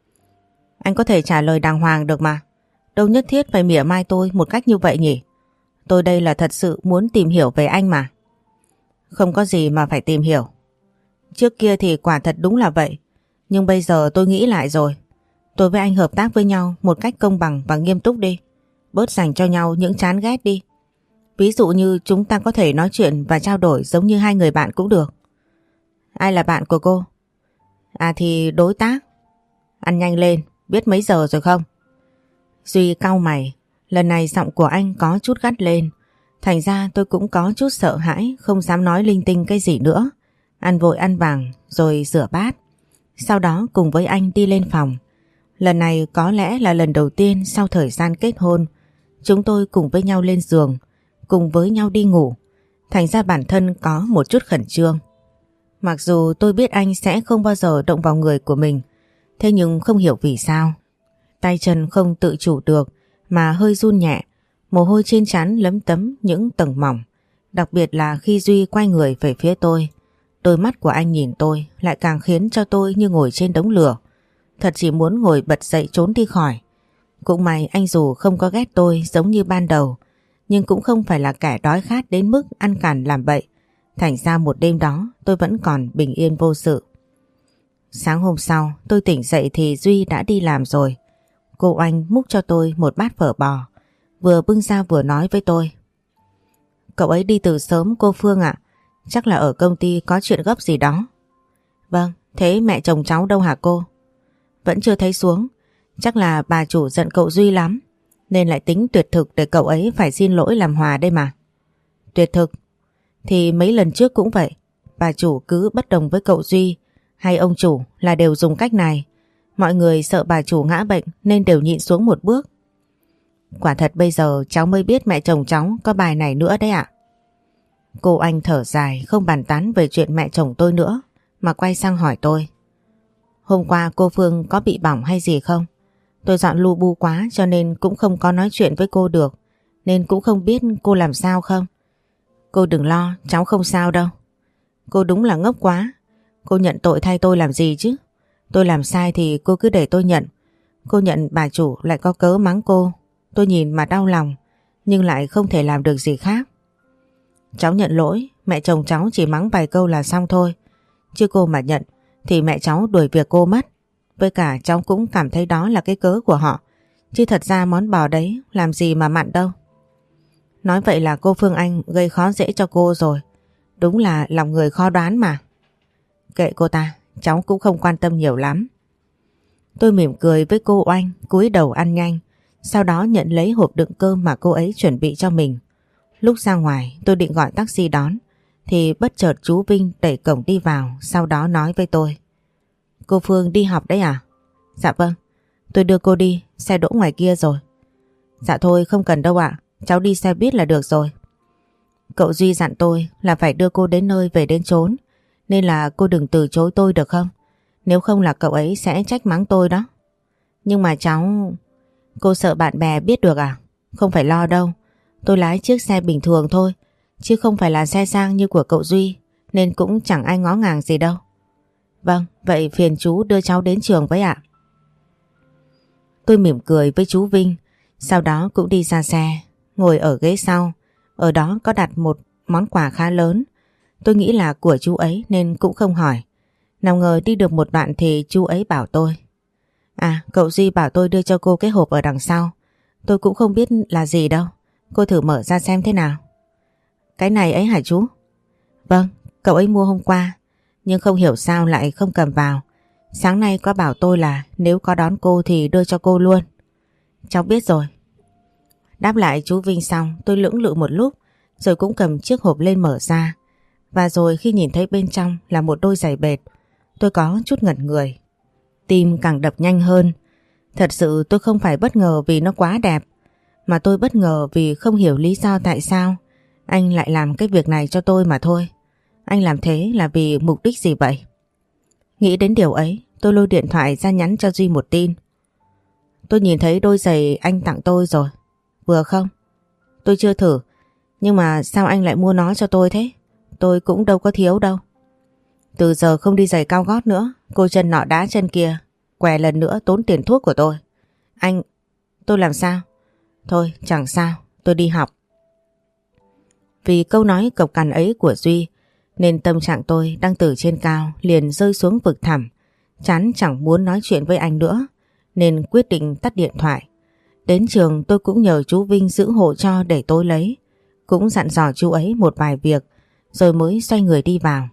Anh có thể trả lời đàng hoàng được mà, đâu nhất thiết phải mỉa mai tôi một cách như vậy nhỉ. Tôi đây là thật sự muốn tìm hiểu về anh mà. Không có gì mà phải tìm hiểu. Trước kia thì quả thật đúng là vậy, nhưng bây giờ tôi nghĩ lại rồi. Tôi với anh hợp tác với nhau một cách công bằng và nghiêm túc đi. Bớt dành cho nhau những chán ghét đi. Ví dụ như chúng ta có thể nói chuyện và trao đổi giống như 2 người bạn cũng được. Ai là bạn của cô? À thì đối tác. Ăn nhanh lên, biết mấy giờ rồi không? Duy cau mày, lần này giọng của anh có chút gắt lên. Thành ra tôi cũng có chút sợ hãi, không dám nói linh tinh cái gì nữa. Ăn vội ăn vàng rồi rửa bát. Sau đó cùng với anh đi lên phòng. Lần này có lẽ là lần đầu tiên sau thời gian kết hôn, chúng tôi cùng với nhau lên giường, cùng với nhau đi ngủ. Thành ra bản thân có một chút khẩn trương. Mặc dù tôi biết anh sẽ không bao giờ động vào người của mình, thế nhưng không hiểu vì sao tay chân không tự chủ được mà hơi run nhẹ, mồ hôi trên trán lấm tấm những tầng mỏng. Đặc biệt là khi Duy quay người về phía tôi, đôi mắt của anh nhìn tôi lại càng khiến cho tôi như ngồi trên đống lửa. Thật chỉ muốn ngồi bật dậy trốn đi khỏi. Cũng may anh dù không có ghét tôi giống như ban đầu, nhưng cũng không phải là kẻ đói khát đến mức ăn cản làm bậy. Thành ra một đêm đó tôi vẫn còn bình yên vô sự. Sáng hôm sau tôi tỉnh dậy thì Duy đã đi làm rồi. Cô Oanh múc cho tôi một bát phở bò, vừa bưng ra vừa nói với tôi. Cậu ấy đi từ sớm cô Phương ạ. Chắc là ở công ty có chuyện gấp gì đó. Vâng, thế mẹ chồng cháu đâu hả cô? Vẫn chưa thấy xuống. Chắc là bà chủ giận cậu Duy lắm, nên lại tính tuyệt thực để cậu ấy phải xin lỗi làm hòa đây mà. Tuyệt thực? Thì mấy lần trước cũng vậy. Bà chủ cứ bất đồng với cậu Duy hay ông chủ là đều dùng cách này. Mọi người sợ bà chủ ngã bệnh nên đều nhịn xuống một bước. Quả thật bây giờ cháu mới biết mẹ chồng cháu có bài này nữa đấy ạ. Cô Anh thở dài, không bàn tán về chuyện mẹ chồng tôi nữa, mà quay sang hỏi tôi. Hôm qua cô Phương có bị bỏng hay gì không? Tôi dọn lu bu quá cho nên cũng không có nói chuyện với cô được, nên cũng không biết cô làm sao không. Cô đừng lo, cháu không sao đâu. Cô đúng là ngốc quá. Cô nhận tội thay tôi làm gì chứ? Tôi làm sai thì cô cứ để tôi nhận. Cô nhận bà chủ lại có cớ mắng cô. Tôi nhìn mà đau lòng, nhưng lại không thể làm được gì khác. Cháu nhận lỗi, mẹ chồng cháu chỉ mắng vài câu là xong thôi. Chứ cô mà nhận thì mẹ cháu đuổi việc cô mất. Với cả cháu cũng cảm thấy đó là cái cớ của họ. Chứ thật ra món bò đấy làm gì mà mặn đâu. Nói vậy là cô Phương Anh gây khó dễ cho cô rồi. Đúng là lòng người khó đoán mà. Kệ cô ta, cháu cũng không quan tâm nhiều lắm. Tôi mỉm cười với cô Oanh, cúi đầu ăn nhanh, sau đó nhận lấy hộp đựng cơm mà cô ấy chuẩn bị cho mình. Lúc ra ngoài tôi định gọi taxi đón thì bất chợt chú Vinh đẩy cổng đi vào, sau đó nói với tôi: Cô Phương đi học đấy à? Dạ vâng, tôi đưa cô đi, xe đỗ ngoài kia rồi. Dạ thôi không cần đâu ạ, cháu đi xe buýt là được rồi. Cậu Duy dặn tôi là phải đưa cô đến nơi về đến chốn, nên là cô đừng từ chối tôi được không? Nếu không là cậu ấy sẽ trách mắng tôi đó. Nhưng mà cháu... Cô sợ bạn bè biết được à? Không phải lo đâu, tôi lái chiếc xe bình thường thôi, chứ không phải là xe sang như của cậu Duy, nên cũng chẳng ai ngó ngàng gì đâu. Vâng, vậy phiền chú đưa cháu đến trường với ạ. Tôi mỉm cười với chú Vinh, sau đó cũng đi ra xe, ngồi ở ghế sau. Ở đó có đặt một món quà khá lớn. Tôi nghĩ là của chú ấy nên cũng không hỏi. Nào ngờ đi được một đoạn thì chú ấy bảo tôi: À, cậu Duy bảo tôi đưa cho cô cái hộp ở đằng sau. Tôi cũng không biết là gì đâu, cô thử mở ra xem thế nào. Cái này ấy hả chú? Vâng, cậu ấy mua hôm qua, nhưng không hiểu sao lại không cầm vào. Sáng nay có bảo tôi là nếu có đón cô thì đưa cho cô luôn. Cháu biết rồi. Đáp lại chú Vinh xong, tôi lưỡng lự một lúc rồi cũng cầm chiếc hộp lên mở ra. Và rồi khi nhìn thấy bên trong là một đôi giày bệt, tôi có chút ngẩn người. Tim càng đập nhanh hơn. Thật sự tôi không phải bất ngờ vì nó quá đẹp, mà tôi bất ngờ vì không hiểu lý do tại sao anh lại làm cái việc này cho tôi mà thôi. Anh làm thế là vì mục đích gì vậy? Nghĩ đến điều ấy, tôi lôi điện thoại ra nhắn cho Duy một tin. Tôi nhìn thấy đôi giày anh tặng tôi rồi. Vừa không? Tôi chưa thử, nhưng mà sao anh lại mua nó cho tôi thế? Tôi cũng đâu có thiếu đâu. Từ giờ không đi giày cao gót nữa, cô chân nọ đá chân kia, què lần nữa tốn tiền thuốc của tôi. Anh... Tôi làm sao? Thôi chẳng sao, tôi đi học. Vì câu nói cộc cằn ấy của Duy nên tâm trạng tôi đang từ trên cao liền rơi xuống vực thẳm. Chán chẳng muốn nói chuyện với anh nữa nên quyết định tắt điện thoại. Đến trường tôi cũng nhờ chú Vinh giữ hộ cho để tôi lấy, cũng dặn dò chú ấy một vài việc rồi mới xoay người đi vào.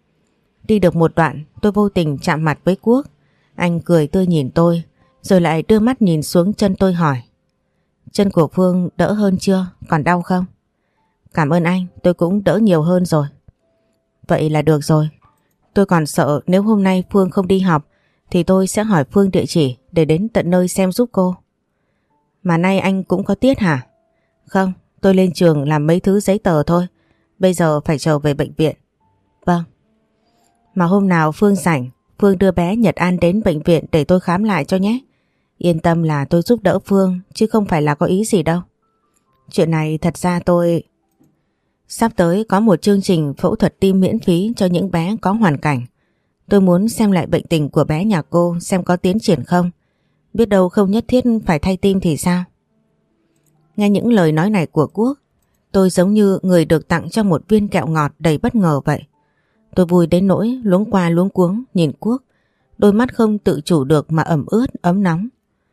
Đi được một đoạn tôi vô tình chạm mặt với Quốc. Anh cười tươi nhìn tôi rồi lại đưa mắt nhìn xuống chân tôi hỏi: Chân của Phương đỡ hơn chưa? Còn đau không? Cảm ơn anh, tôi cũng đỡ nhiều hơn rồi. Vậy là được rồi. Tôi còn sợ nếu hôm nay Phương không đi học thì tôi sẽ hỏi Phương địa chỉ để đến tận nơi xem giúp cô. Mà nay anh cũng có tiết hả? Không, tôi lên trường làm mấy thứ giấy tờ thôi. Bây giờ phải trở về bệnh viện. Vâng. Mà hôm nào Phương rảnh, Phương đưa bé Nhật An đến bệnh viện để tôi khám lại cho nhé. Yên tâm là tôi giúp đỡ Phương chứ không phải là có ý gì đâu. Chuyện này thật ra tôi... Sắp tới có một chương trình phẫu thuật tim miễn phí cho những bé có hoàn cảnh. Tôi muốn xem lại bệnh tình của bé nhà cô xem có tiến triển không. Biết đâu không nhất thiết phải thay tim thì sao? Nghe những lời nói này của Quốc, tôi giống như người được tặng cho một viên kẹo ngọt đầy bất ngờ vậy. Tôi vui đến nỗi luống qua luống cuống nhìn Quốc, đôi mắt không tự chủ được mà ẩm ướt ấm nóng.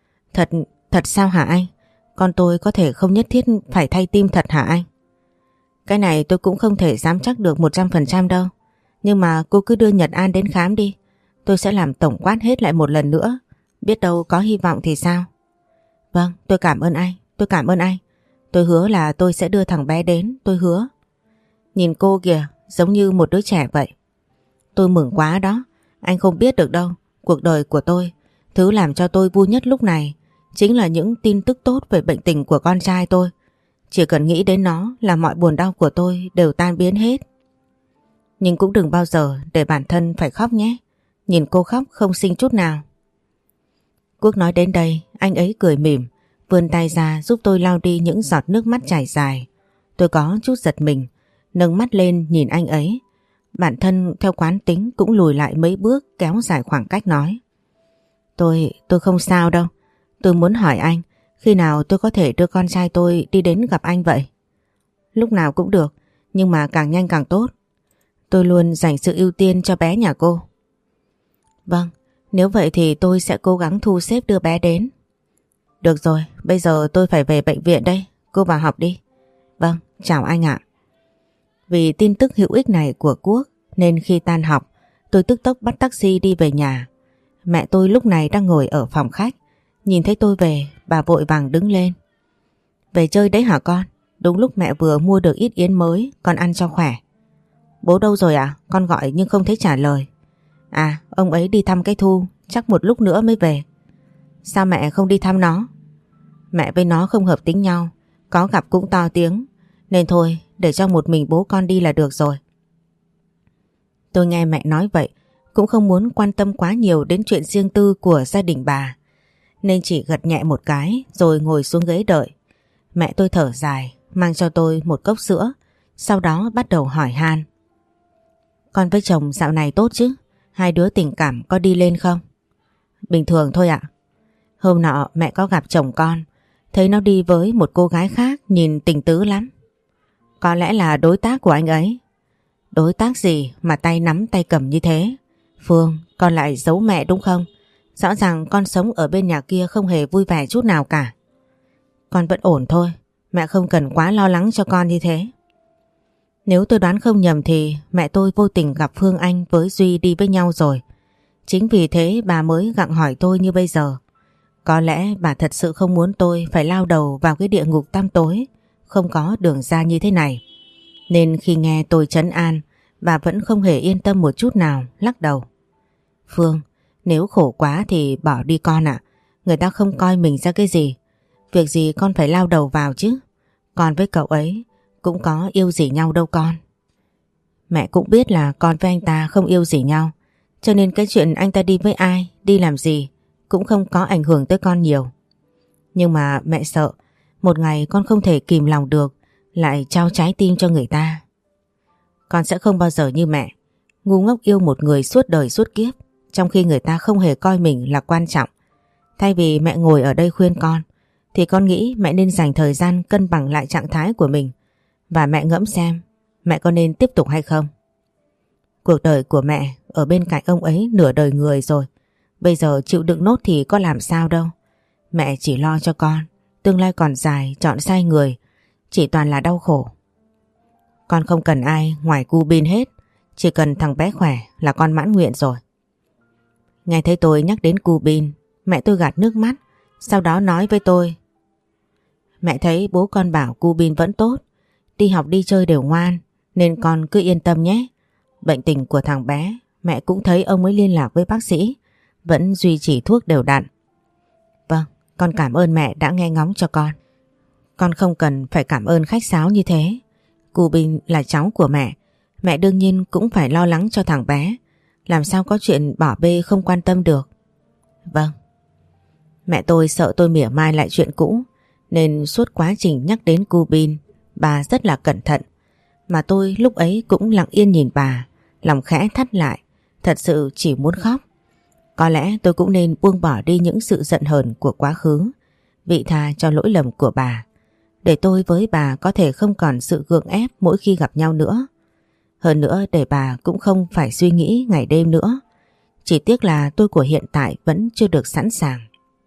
Thật sao hả anh? Con tôi có thể không nhất thiết phải thay tim thật hả anh? Cái này tôi cũng không thể dám chắc được 100% đâu. Nhưng mà cô cứ đưa Nhật An đến khám đi. Tôi sẽ làm tổng quát hết lại một lần nữa. Biết đâu có hy vọng thì sao? Vâng, tôi cảm ơn anh. Tôi cảm ơn anh. Tôi hứa là tôi sẽ đưa thằng bé đến. Tôi hứa. Nhìn cô kìa, giống như một đứa trẻ vậy. Tôi mừng quá đó. Anh không biết được đâu. Cuộc đời của tôi, thứ làm cho tôi vui nhất lúc này chính là những tin tức tốt về bệnh tình của con trai tôi. Chỉ cần nghĩ đến nó là mọi buồn đau của tôi đều tan biến hết. Nhưng cũng đừng bao giờ để bản thân phải khóc nhé. Nhìn cô khóc không xinh chút nào. Quốc nói đến đây, anh ấy cười mỉm, vươn tay ra giúp tôi lau đi những giọt nước mắt chảy dài. Tôi có chút giật mình, nâng mắt lên nhìn anh ấy. Bản thân theo quán tính cũng lùi lại mấy bước kéo dài khoảng cách nói: Tôi không sao đâu. Tôi muốn hỏi anh, khi nào tôi có thể đưa con trai tôi đi đến gặp anh vậy? Lúc nào cũng được, nhưng mà càng nhanh càng tốt. Tôi luôn dành sự ưu tiên cho bé nhà cô. Vâng, nếu vậy thì tôi sẽ cố gắng thu xếp đưa bé đến. Được rồi, bây giờ tôi phải về bệnh viện đây, cô vào học đi. Vâng, chào anh ạ. Vì tin tức hữu ích này của Quốc nên khi tan học, tôi tức tốc bắt taxi đi về nhà. Mẹ tôi lúc này đang ngồi ở phòng khách. Nhìn thấy tôi về, bà vội vàng đứng lên. Về chơi đấy hả con? Đúng lúc mẹ vừa mua được ít yến mới, con ăn cho khỏe. Bố đâu rồi ạ? Con gọi nhưng không thấy trả lời. À, ông ấy đi thăm cái Thu, chắc một lúc nữa mới về. Sao mẹ không đi thăm nó? Mẹ với nó không hợp tính nhau, có gặp cũng to tiếng. Nên thôi, để cho một mình bố con đi là được rồi. Tôi nghe mẹ nói vậy, cũng không muốn quan tâm quá nhiều đến chuyện riêng tư của gia đình bà, nên chỉ gật nhẹ một cái rồi ngồi xuống ghế đợi. Mẹ tôi thở dài, mang cho tôi một cốc sữa, sau đó bắt đầu hỏi han. Con với chồng dạo này tốt chứ? Hai đứa tình cảm có đi lên không? Bình thường thôi ạ. Hôm nọ mẹ có gặp chồng con, thấy nó đi với một cô gái khác nhìn tình tứ lắm. Có lẽ là đối tác của anh ấy. Đối tác gì mà tay nắm tay cầm như thế? Phương, con lại giấu mẹ đúng không? Rõ ràng con sống ở bên nhà kia không hề vui vẻ chút nào cả. Con vẫn ổn thôi, mẹ không cần quá lo lắng cho con như thế. Nếu tôi đoán không nhầm thì mẹ tôi vô tình gặp Phương Anh với Duy đi với nhau rồi. Chính vì thế bà mới gặng hỏi tôi như bây giờ. Có lẽ bà thật sự không muốn tôi phải lao đầu vào cái địa ngục tăm tối, không có đường ra như thế này. Nên khi nghe tôi trấn an, bà vẫn không hề yên tâm một chút nào, lắc đầu. Phương, nếu khổ quá thì bỏ đi con ạ. Người ta không coi mình ra cái gì. Việc gì con phải lao đầu vào chứ. Con với cậu ấy cũng có yêu gì nhau đâu con. Mẹ cũng biết là con với anh ta không yêu gì nhau, cho nên cái chuyện anh ta đi với ai, đi làm gì cũng không có ảnh hưởng tới con nhiều. Nhưng mà mẹ sợ một ngày con không thể kìm lòng được lại trao trái tim cho người ta. Con sẽ không bao giờ như mẹ, ngu ngốc yêu một người suốt đời suốt kiếp, trong khi người ta không hề coi mình là quan trọng. Thay vì mẹ ngồi ở đây khuyên con, thì con nghĩ mẹ nên dành thời gian cân bằng lại trạng thái của mình, và mẹ ngẫm xem mẹ có nên tiếp tục hay không. Cuộc đời của mẹ ở bên cạnh ông ấy nửa đời người rồi, bây giờ chịu đựng nốt thì có làm sao đâu. Mẹ chỉ lo cho con, tương lai còn dài, chọn sai người, chỉ toàn là đau khổ. Con không cần ai ngoài cu Bin hết, chỉ cần thằng bé khỏe là con mãn nguyện rồi. Nghe thấy tôi nhắc đến cu Bin, mẹ tôi gạt nước mắt, sau đó nói với tôi. Mẹ thấy bố con bảo cu Bin vẫn tốt, đi học đi chơi đều ngoan, nên con cứ yên tâm nhé. Bệnh tình của thằng bé, mẹ cũng thấy ông ấy liên lạc với bác sĩ, vẫn duy trì thuốc đều đặn. Vâng, con cảm ơn mẹ đã nghe ngóng cho con. Con không cần phải cảm ơn khách sáo như thế. Cu Bin là cháu của mẹ đương nhiên cũng phải lo lắng cho thằng bé. Làm sao có chuyện bỏ bê không quan tâm được. Vâng. Mẹ tôi sợ tôi mỉa mai lại chuyện cũ, nên suốt quá trình nhắc đến cu Bin, bà rất là cẩn thận. Mà tôi lúc ấy cũng lặng yên nhìn bà, lòng khẽ thắt lại, thật sự chỉ muốn khóc. Có lẽ tôi cũng nên buông bỏ đi những sự giận hờn của quá khứ, vị tha cho lỗi lầm của bà, để tôi với bà có thể không còn sự gượng ép mỗi khi gặp nhau nữa. Hơn nữa để bà cũng không phải suy nghĩ ngày đêm nữa. Chỉ tiếc là tôi của hiện tại vẫn chưa được sẵn sàng.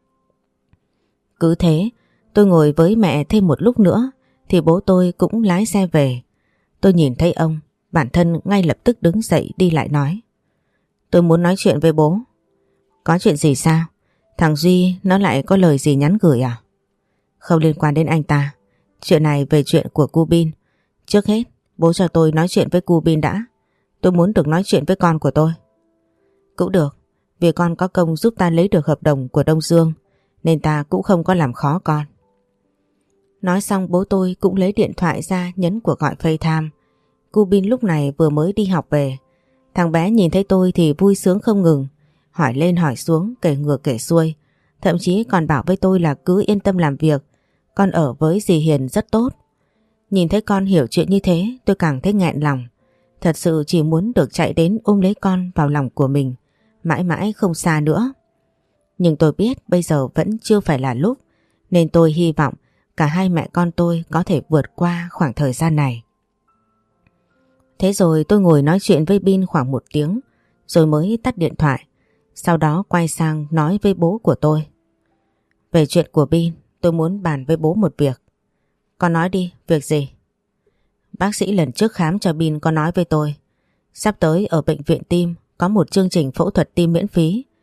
Cứ thế, tôi ngồi với mẹ thêm một lúc nữa thì bố tôi cũng lái xe về. Tôi nhìn thấy ông, bản thân ngay lập tức đứng dậy đi lại nói. Tôi muốn nói chuyện với bố. Có chuyện gì sao? Thằng Duy nó lại có lời gì nhắn gửi à? Không liên quan đến anh ta. Chuyện này về chuyện của cu Bin. Trước hết, bố cho tôi nói chuyện với cu Bin đã. Tôi muốn được nói chuyện với con của tôi. Cũng được, vì con có công giúp ta lấy được hợp đồng của Đông Dương, nên ta cũng không có làm khó con. Nói xong bố tôi cũng lấy điện thoại ra nhấn cuộc gọi FaceTime. Cu Bin lúc này vừa mới đi học về. Thằng bé nhìn thấy tôi thì vui sướng không ngừng, hỏi lên hỏi xuống, kể ngược kể xuôi. Thậm chí còn bảo với tôi là cứ yên tâm làm việc, con ở với dì Hiền rất tốt. Nhìn thấy con hiểu chuyện như thế, tôi càng thấy nghẹn lòng. Thật sự chỉ muốn được chạy đến ôm lấy con vào lòng của mình, mãi mãi không xa nữa. Nhưng tôi biết bây giờ vẫn chưa phải là lúc, nên tôi hy vọng cả hai mẹ con tôi có thể vượt qua khoảng thời gian này. Thế rồi tôi ngồi nói chuyện với Bin khoảng 1 tiếng, rồi mới tắt điện thoại. Sau đó quay sang nói với bố của tôi. Về chuyện của Bin, tôi muốn bàn với bố một việc. Con nói đi, việc gì? Bác sĩ lần trước khám cho Bin có nói với tôi, sắp tới ở bệnh viện tim có một chương trình phẫu thuật tim miễn phí.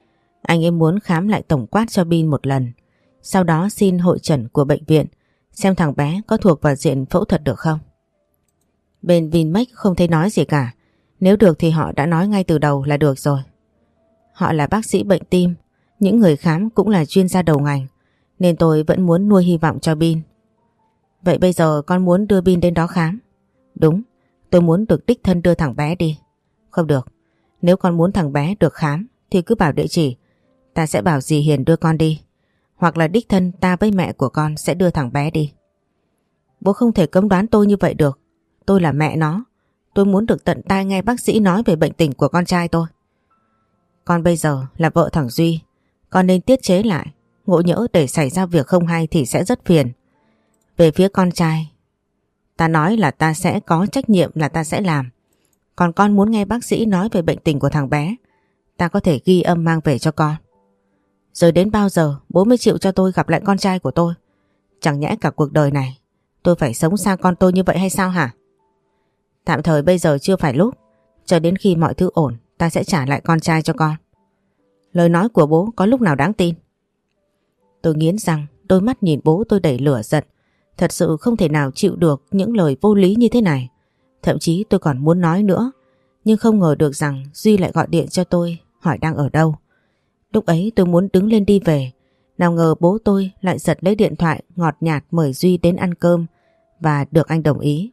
Anh ấy muốn khám lại tổng quát cho Bin một lần, sau đó xin hội chẩn của bệnh viện xem thằng bé có thuộc vào diện phẫu thuật được không. Bên Vinmec không thấy nói gì cả. Nếu được thì họ đã nói ngay từ đầu là được rồi. Họ là bác sĩ bệnh tim, những người khám cũng là chuyên gia đầu ngành, nên tôi vẫn muốn nuôi hy vọng cho Bin. Vậy bây giờ con muốn đưa Bin đến đó khám? Đúng, tôi muốn được đích thân đưa thằng bé đi. Không được, nếu con muốn thằng bé được khám thì cứ bảo địa chỉ, ta sẽ bảo dì Hiền đưa con đi. Hoặc là đích thân ta với mẹ của con sẽ đưa thằng bé đi. Bố không thể cấm đoán tôi như vậy được. Tôi là mẹ nó. Tôi muốn được tận tai nghe bác sĩ nói về bệnh tình của con trai tôi. Con bây giờ là vợ thằng Duy. Con nên tiết chế lại. Ngộ nhỡ để xảy ra việc không hay thì sẽ rất phiền. Về phía con trai, ta nói là ta sẽ có trách nhiệm là ta sẽ làm. Còn con muốn nghe bác sĩ nói về bệnh tình của thằng bé, ta có thể ghi âm mang về cho con. Rồi đến bao giờ bố mới chịu cho tôi gặp lại con trai của tôi? Chẳng nhẽ cả cuộc đời này tôi phải sống xa con tôi như vậy hay sao hả? Tạm thời bây giờ chưa phải lúc. Cho đến khi mọi thứ ổn, ta sẽ trả lại con trai cho con. Lời nói của bố có lúc nào đáng tin? Tôi nghiến răng, đôi mắt nhìn bố tôi đầy lửa giận. Thật sự không thể nào chịu được những lời vô lý như thế này. Thậm chí tôi còn muốn nói nữa, nhưng không ngờ được rằng Duy lại gọi điện cho tôi hỏi đang ở đâu. Lúc ấy tôi muốn đứng lên đi về, nào ngờ bố tôi lại giật lấy điện thoại ngọt nhạt mời Duy đến ăn cơm và được anh đồng ý.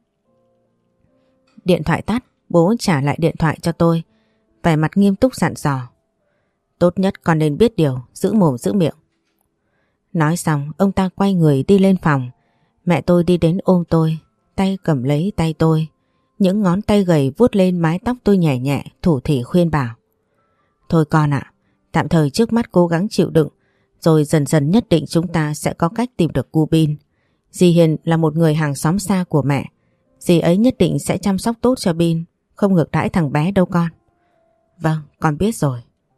Điện thoại tắt, bố trả lại điện thoại cho tôi, vẻ mặt nghiêm túc dặn dò. Tốt nhất con nên biết điều, giữ mồm giữ miệng. Nói xong, ông ta quay người đi lên phòng. Mẹ tôi đi đến ôm tôi, tay cầm lấy tay tôi. Những ngón tay gầy vuốt lên mái tóc tôi nhẹ nhẹ, thủ thỉ khuyên bảo. Thôi con ạ, tạm thời trước mắt cố gắng chịu đựng, rồi dần dần nhất định chúng ta sẽ có cách tìm được cu Bin. Dì Hiền là một người hàng xóm xa của mẹ. Dì ấy nhất định sẽ chăm sóc tốt cho Bin, không ngược đãi thằng bé đâu con. Vâng, con biết rồi.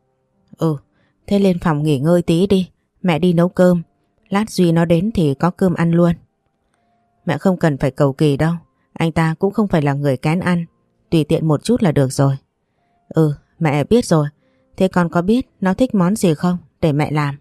Thế lên phòng nghỉ ngơi tí đi, mẹ đi nấu cơm. Lát Duy nó đến thì có cơm ăn luôn. Mẹ không cần phải cầu kỳ đâu, anh ta cũng không phải là người kén ăn, tùy tiện một chút là được rồi. Mẹ biết rồi. Thế con có biết nó thích món gì không để mẹ làm?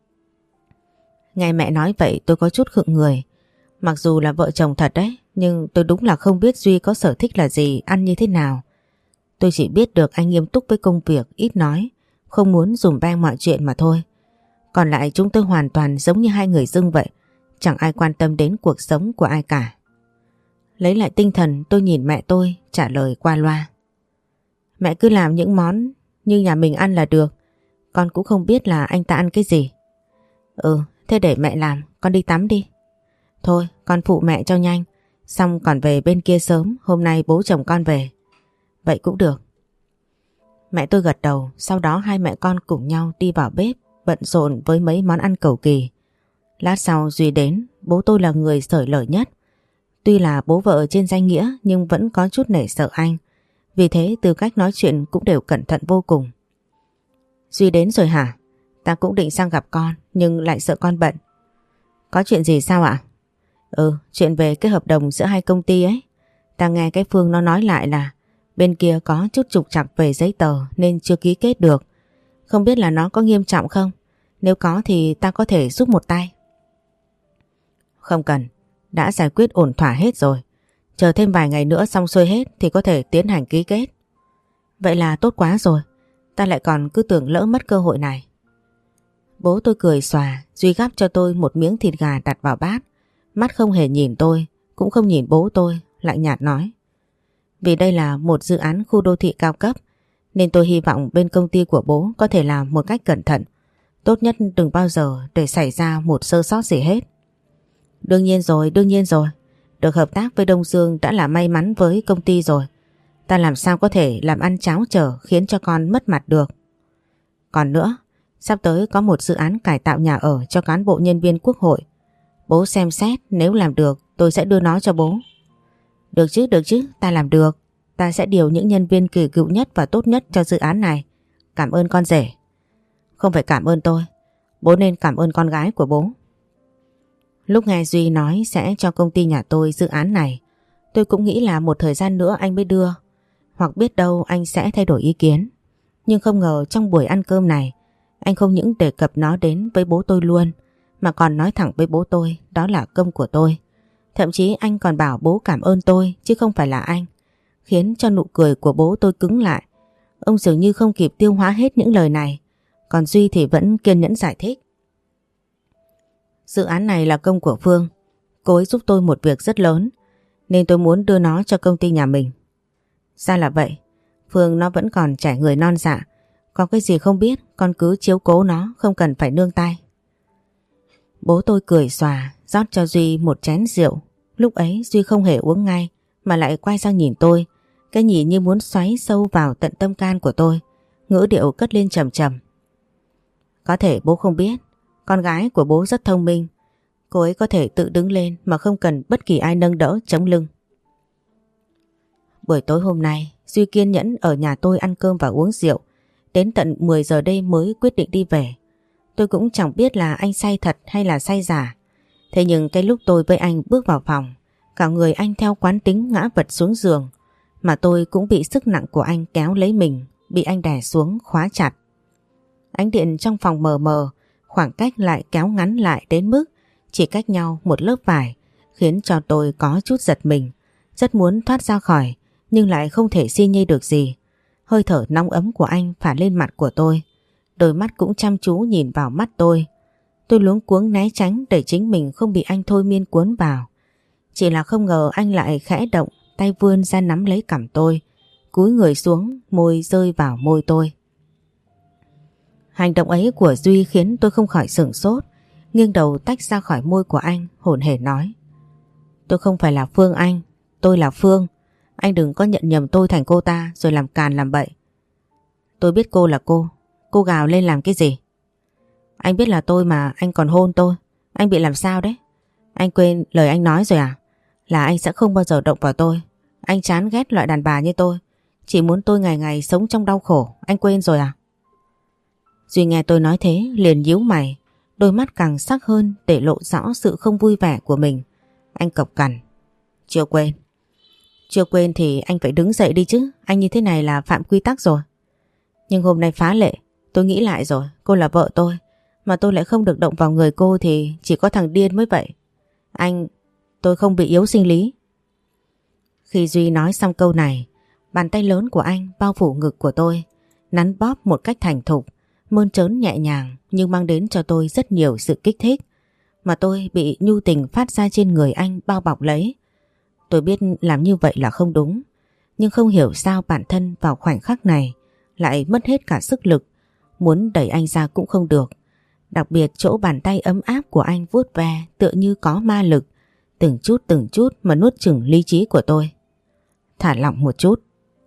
Nghe mẹ nói vậy tôi có chút khựng người. Mặc dù là vợ chồng thật đấy, nhưng tôi đúng là không biết Duy có sở thích là gì, ăn như thế nào. Tôi chỉ biết được anh nghiêm túc với công việc, ít nói, không muốn dùm beng mọi chuyện mà thôi. Còn lại chúng tôi hoàn toàn giống như hai người dưng vậy, chẳng ai quan tâm đến cuộc sống của ai cả. Lấy lại tinh thần tôi nhìn mẹ tôi trả lời qua loa. Mẹ cứ làm những món như nhà mình ăn là được, con cũng không biết là anh ta ăn cái gì. Thế để mẹ làm, con đi tắm đi. Thôi con phụ mẹ cho nhanh, xong còn về bên kia sớm, hôm nay bố chồng con về. Vậy cũng được. Mẹ tôi gật đầu, sau đó hai mẹ con cùng nhau đi vào bếp bận rộn với mấy món ăn cầu kỳ. Lát sau Duy đến, bố tôi là người xởi lởi nhất. Tuy là bố vợ trên danh nghĩa nhưng vẫn có chút nể sợ anh, vì thế từ cách nói chuyện cũng đều cẩn thận vô cùng. Duy đến rồi hả? Ta cũng định sang gặp con nhưng lại sợ con bận. Có chuyện gì sao ạ? Chuyện về cái hợp đồng giữa hai công ty ấy. Ta nghe cái Phương nó nói lại là bên kia có chút trục trặc về giấy tờ nên chưa ký kết được. Không biết là nó có nghiêm trọng không? Nếu có thì ta có thể giúp một tay. Không cần, đã giải quyết ổn thỏa hết rồi. Chờ thêm vài ngày nữa xong xuôi hết thì có thể tiến hành ký kết. Vậy là tốt quá rồi. Ta lại còn cứ tưởng lỡ mất cơ hội này. Bố tôi cười xòa, Duy gắp cho tôi một miếng thịt gà đặt vào bát. Mắt không hề nhìn tôi, cũng không nhìn bố tôi, lạnh nhạt nói. Vì đây là một dự án khu đô thị cao cấp, nên tôi hy vọng bên công ty của bố có thể làm một cách cẩn thận. Tốt nhất đừng bao giờ để xảy ra một sơ sót gì hết. Đương nhiên rồi. Được hợp tác với Đông Dương đã là may mắn với công ty rồi. Ta làm sao có thể làm ăn cháo trở khiến cho con mất mặt được. Còn nữa, sắp tới có một dự án cải tạo nhà ở cho cán bộ nhân viên quốc hội. Bố xem xét, nếu làm được tôi sẽ đưa nó cho bố. Được chứ, ta làm được. Ta sẽ điều những nhân viên kỳ cựu nhất và tốt nhất cho dự án này. Cảm ơn con rể. Không phải cảm ơn tôi, bố nên cảm ơn con gái của bố. Lúc nghe Duy nói sẽ cho công ty nhà tôi dự án này, tôi cũng nghĩ là một thời gian nữa anh mới đưa, hoặc biết đâu anh sẽ thay đổi ý kiến. Nhưng không ngờ trong buổi ăn cơm này, Anh không những đề cập nó đến với bố tôi luôn, mà còn nói thẳng với bố tôi đó là công của tôi. Thậm chí anh còn bảo bố cảm ơn tôi chứ không phải là anh, khiến cho nụ cười của bố tôi cứng lại. Ông dường như không kịp tiêu hóa hết những lời này, còn Duy thì vẫn kiên nhẫn giải thích. Dự án này là công của Phương, cô ấy giúp tôi một việc rất lớn, nên tôi muốn đưa nó cho công ty nhà mình. Ra là vậy, Phương nó vẫn còn trẻ người non dạ, có cái gì không biết con cứ chiếu cố nó, không cần phải nương tay. Bố tôi cười xòa rót cho Duy một chén rượu. Lúc ấy Duy không hề uống ngay mà lại quay sang nhìn tôi, cái nhìn như muốn xoáy sâu vào tận tâm can của tôi. Ngữ điệu cất lên trầm trầm. Có thể bố không biết, con gái của bố rất thông minh, cô ấy có thể tự đứng lên mà không cần bất kỳ ai nâng đỡ chống lưng. Buổi tối hôm nay Duy kiên nhẫn ở nhà tôi ăn cơm và uống rượu, đến tận 10 giờ đêm mới quyết định đi về. Tôi cũng chẳng biết là anh say thật hay là say giả. Thế nhưng cái lúc tôi với anh bước vào phòng, cả người anh theo quán tính ngã vật xuống giường, mà tôi cũng bị sức nặng của anh kéo lấy mình, bị anh đè xuống khóa chặt. Ánh điện trong phòng mờ mờ, khoảng cách lại kéo ngắn lại đến mức chỉ cách nhau một lớp vải, khiến cho tôi có chút giật mình, rất muốn thoát ra khỏi, nhưng lại không thể xi nhê được gì. Hơi thở nóng ấm của anh phả lên mặt của tôi, đôi mắt cũng chăm chú nhìn vào mắt tôi. Tôi luống cuống né tránh để chính mình không bị anh thôi miên cuốn vào. Chỉ là không ngờ anh lại khẽ động, tay vươn ra nắm lấy cằm tôi, cúi người xuống, môi rơi vào môi tôi. Hành động ấy của Duy khiến tôi không khỏi sửng sốt, nghiêng đầu tách ra khỏi môi của anh, hổn hển nói. Tôi không phải là Phương anh, tôi là Phương. Anh đừng có nhận nhầm tôi thành cô ta rồi làm càn làm bậy. Tôi biết cô là cô gào lên làm cái gì? Anh biết là tôi mà anh còn hôn tôi, anh bị làm sao đấy? Anh quên lời anh nói rồi à? Là anh sẽ không bao giờ động vào tôi. Anh chán ghét loại đàn bà như tôi, chỉ muốn tôi ngày ngày sống trong đau khổ, anh quên rồi à? Duy nghe tôi nói thế liền nhíu mày, đôi mắt càng sắc hơn để lộ rõ sự không vui vẻ của mình. Anh cộc cằn. Chưa quên. Chưa quên thì anh phải đứng dậy đi chứ, anh như thế này là phạm quy tắc rồi. Nhưng hôm nay phá lệ, tôi nghĩ lại rồi, cô là vợ tôi, mà tôi lại không được động vào người cô thì chỉ có thằng điên mới vậy. Tôi không bị yếu sinh lý. Khi Duy nói xong câu này, bàn tay lớn của anh bao phủ ngực của tôi, nắn bóp một cách thành thục, mơn trớn nhẹ nhàng nhưng mang đến cho tôi rất nhiều sự kích thích, mà tôi bị nhu tình phát ra trên người anh bao bọc lấy. Tôi biết làm như vậy là không đúng, nhưng không hiểu sao bản thân vào khoảnh khắc này lại mất hết cả sức lực, muốn đẩy anh ra cũng không được. Đặc biệt chỗ bàn tay ấm áp của anh vuốt ve tựa như có ma lực, từng chút mà nuốt chửng lý trí của tôi. Thả lỏng một chút.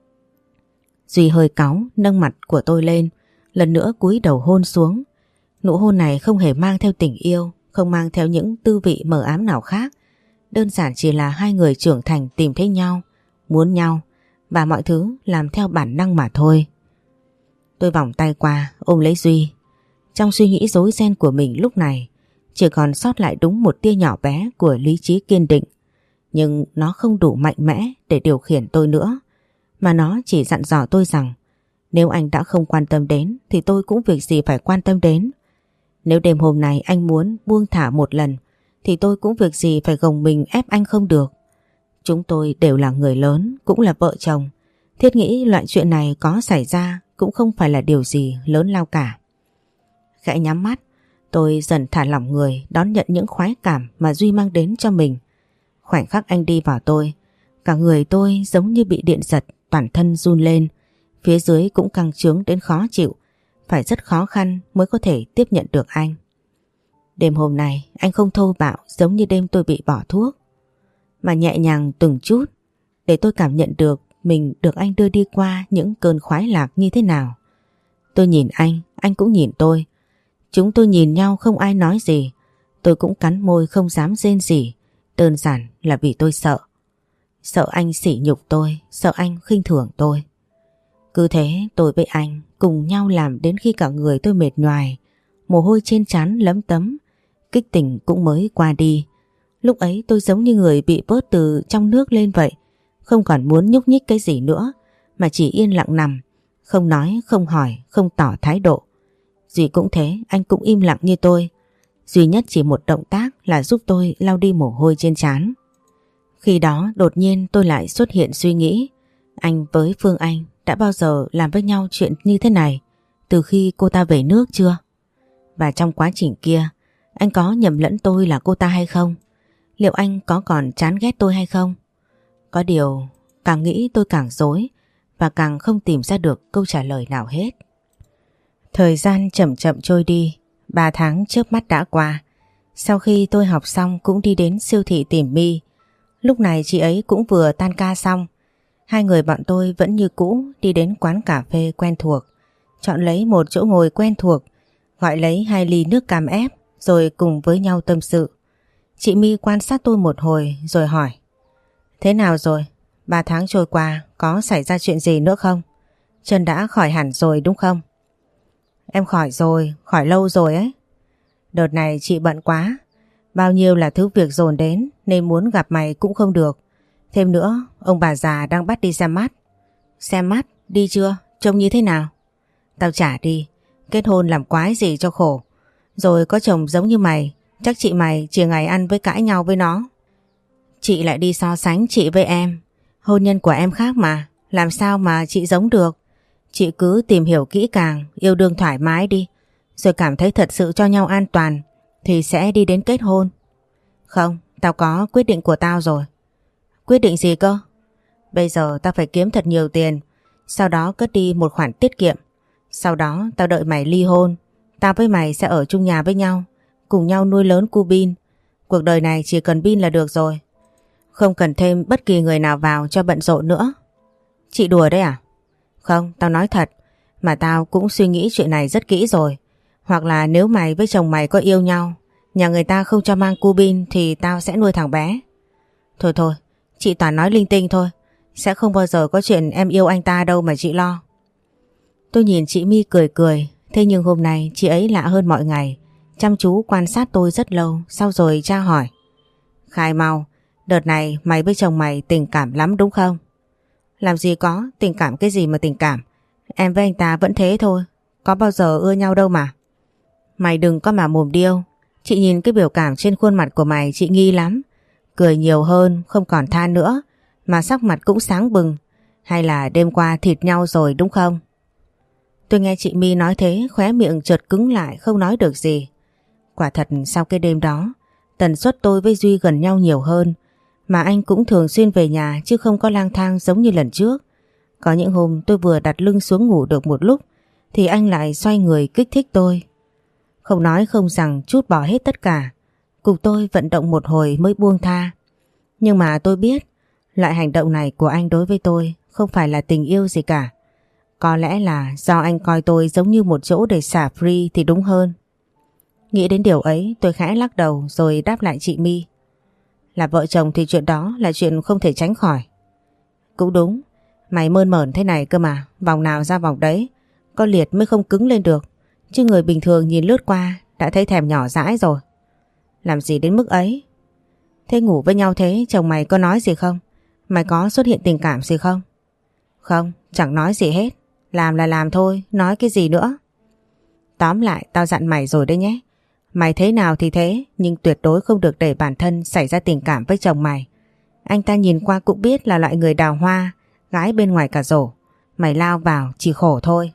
Duy hơi cáu nâng mặt của tôi lên, lần nữa cúi đầu hôn xuống. Nụ hôn này không hề mang theo tình yêu, không mang theo những tư vị mờ ám nào khác. Đơn giản chỉ là hai người trưởng thành tìm thấy nhau, muốn nhau và mọi thứ làm theo bản năng mà thôi. Tôi vòng tay qua ôm lấy Duy. Trong suy nghĩ rối ren của mình lúc này chỉ còn sót lại đúng một tia nhỏ bé của lý trí kiên định. Nhưng nó không đủ mạnh mẽ để điều khiển tôi nữa, mà nó chỉ dặn dò tôi rằng nếu anh đã không quan tâm đến thì tôi cũng việc gì phải quan tâm đến. Nếu đêm hôm này anh muốn buông thả một lần thì tôi cũng việc gì phải gồng mình ép anh không được. Chúng tôi đều là người lớn, cũng là vợ chồng. Thiết nghĩ loại chuyện này có xảy ra cũng không phải là điều gì lớn lao cả. Khẽ nhắm mắt, tôi dần thả lỏng người đón nhận những khoái cảm mà Duy mang đến cho mình. Khoảnh khắc anh đi vào tôi, cả người tôi giống như bị điện giật, toàn thân run lên. Phía dưới cũng căng trướng đến khó chịu, phải rất khó khăn mới có thể tiếp nhận được anh. Đêm hôm nay anh không thô bạo giống như đêm tôi bị bỏ thuốc, mà nhẹ nhàng từng chút để tôi cảm nhận được mình được anh đưa đi qua những cơn khoái lạc như thế nào. Tôi nhìn anh cũng nhìn tôi. Chúng tôi nhìn nhau không ai nói gì. Tôi cũng cắn môi không dám rên gì, đơn giản là vì tôi sợ. Sợ anh sỉ nhục tôi, sợ anh khinh thường tôi. Cứ thế tôi với anh cùng nhau làm đến khi cả người tôi mệt nhoài, mồ hôi trên trán lấm tấm, kích tình cũng mới qua đi. Lúc ấy tôi giống như người bị vớt từ trong nước lên vậy, không còn muốn nhúc nhích cái gì nữa, mà chỉ yên lặng nằm, không nói, không hỏi, không tỏ thái độ. Duy cũng thế, anh cũng im lặng như tôi. Duy nhất chỉ một động tác là giúp tôi lau đi mồ hôi trên trán. Khi đó đột nhiên tôi lại xuất hiện suy nghĩ, anh với Phương Anh đã bao giờ làm với nhau chuyện như thế này từ khi cô ta về nước chưa? Và trong quá trình kia, anh có nhầm lẫn tôi là cô ta hay không? Liệu anh có còn chán ghét tôi hay không? Có điều, càng nghĩ tôi càng rối và càng không tìm ra được câu trả lời nào hết. Thời gian chậm chậm trôi đi, 3 tháng chớp mắt đã qua. Sau khi tôi học xong cũng đi đến siêu thị tìm My. Lúc này chị ấy cũng vừa tan ca xong. Hai người bọn tôi vẫn như cũ đi đến quán cà phê quen thuộc, chọn lấy một chỗ ngồi quen thuộc, gọi lấy 2 ly nước cam ép rồi cùng với nhau tâm sự. Chị My quan sát tôi một hồi rồi hỏi: Thế nào rồi? 3 tháng trôi qua có xảy ra chuyện gì nữa không? Chân đã khỏi hẳn rồi đúng không? Em khỏi rồi, khỏi lâu rồi ấy. Đợt này chị bận quá, bao nhiêu là thứ việc dồn đến nên muốn gặp mày cũng không được. Thêm nữa, ông bà già đang bắt đi xem mắt. Xem mắt? Đi chưa? Trông như thế nào? Tao chả đi, kết hôn làm quái gì cho khổ. Rồi có chồng giống như mày, chắc chị mày chỉ ngày ăn với cãi nhau với nó. Chị lại đi so sánh chị với em. Hôn nhân của em khác mà, làm sao mà chị giống được. Chị cứ tìm hiểu kỹ càng, yêu đương thoải mái đi, rồi cảm thấy thật sự cho nhau an toàn thì sẽ đi đến kết hôn. Không, tao có quyết định của tao rồi. Quyết định gì cơ? Bây giờ tao phải kiếm thật nhiều tiền, sau đó cất đi một khoản tiết kiệm. Sau đó tao đợi mày ly hôn, tao với mày sẽ ở chung nhà với nhau, cùng nhau nuôi lớn cu Bin. Cuộc đời này chỉ cần Bin là được rồi, không cần thêm bất kỳ người nào vào cho bận rộn nữa. Chị đùa đấy à? Không, tao nói thật, mà tao cũng suy nghĩ chuyện này rất kỹ rồi. Hoặc là nếu mày với chồng mày có yêu nhau, nhà người ta không cho mang cu Bin thì tao sẽ nuôi thằng bé. Thôi thôi, chị toàn nói linh tinh thôi, sẽ không bao giờ có chuyện em yêu anh ta đâu mà chị lo. Tôi nhìn chị My cười cười, thế nhưng hôm nay chị ấy lạ hơn mọi ngày, chăm chú quan sát tôi rất lâu, sau rồi tra hỏi: Khai mau, đợt này mày với chồng mày tình cảm lắm đúng không? Làm gì có, tình cảm cái gì mà tình cảm. Em với anh ta vẫn thế thôi, có bao giờ ưa nhau đâu mà. Mày đừng có mà mồm điêu, chị nhìn cái biểu cảm trên khuôn mặt của mày chị nghi lắm. Cười nhiều hơn, không còn than nữa, mà sắc mặt cũng sáng bừng. Hay là đêm qua thịt nhau rồi đúng không? Tôi nghe chị My nói thế, khóe miệng chợt cứng lại không nói được gì. Quả thật sau cái đêm đó, tần suất tôi với Duy gần nhau nhiều hơn, mà anh cũng thường xuyên về nhà chứ không có lang thang giống như lần trước. Có những hôm tôi vừa đặt lưng xuống ngủ được một lúc thì anh lại xoay người kích thích tôi. Không nói không rằng trút bỏ hết tất cả, cùng tôi vận động một hồi mới buông tha. Nhưng mà tôi biết loại hành động này của anh đối với tôi không phải là tình yêu gì cả. Có lẽ là do anh coi tôi giống như một chỗ để xả free thì đúng hơn. Nghĩ đến điều ấy tôi khẽ lắc đầu rồi đáp lại chị My: Là vợ chồng thì chuyện đó là chuyện không thể tránh khỏi. Cũng đúng, mày mơn mởn thế này cơ mà, vòng nào ra vòng đấy, có liệt mới không cứng lên được. Chứ người bình thường nhìn lướt qua đã thấy thèm nhỏ dãi rồi. Làm gì đến mức ấy? Thế ngủ với nhau thế chồng mày có nói gì không? Mày có xuất hiện tình cảm gì không? Không, chẳng nói gì hết. Làm là làm thôi, nói cái gì nữa. Tóm lại tao dặn mày rồi đấy nhé. Mày thế nào thì thế, nhưng tuyệt đối không được để bản thân xảy ra tình cảm với chồng mày. Anh ta nhìn qua cũng biết là loại người đào hoa, gái bên ngoài cả rổ. Mày lao vào chỉ khổ thôi.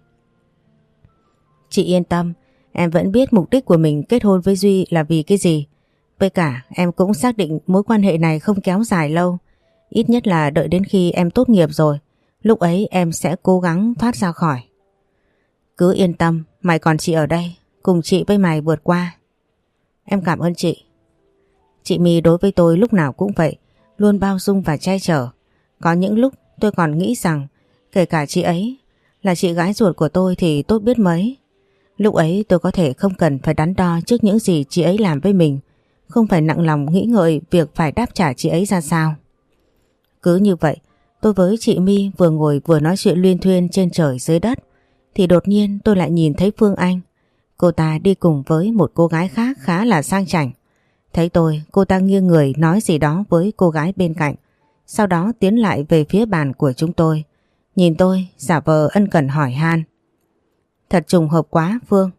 Chị yên tâm, em vẫn biết mục đích của mình kết hôn với Duy là vì cái gì. Với cả em cũng xác định mối quan hệ này không kéo dài lâu. Ít nhất là đợi đến khi em tốt nghiệp rồi, lúc ấy em sẽ cố gắng thoát ra khỏi. Cứ yên tâm, mày còn chị ở đây, cùng chị với mày vượt qua. Em cảm ơn chị. Chị My đối với tôi lúc nào cũng vậy, luôn bao dung và che chở. Có những lúc tôi còn nghĩ rằng kể cả chị ấy là chị gái ruột của tôi thì tốt biết mấy. Lúc ấy tôi có thể không cần phải đắn đo trước những gì chị ấy làm với mình, không phải nặng lòng nghĩ ngợi việc phải đáp trả chị ấy ra sao. Cứ như vậy, tôi với chị My vừa ngồi vừa nói chuyện luyên thuyên trên trời dưới đất, thì đột nhiên tôi lại nhìn thấy Phương Anh. Cô ta đi cùng với một cô gái khác khá là sang chảnh. Thấy tôi, cô ta nghiêng người nói gì đó với cô gái bên cạnh, sau đó tiến lại về phía bàn của chúng tôi. Nhìn tôi, giả vờ ân cần hỏi han. Thật trùng hợp quá Phương,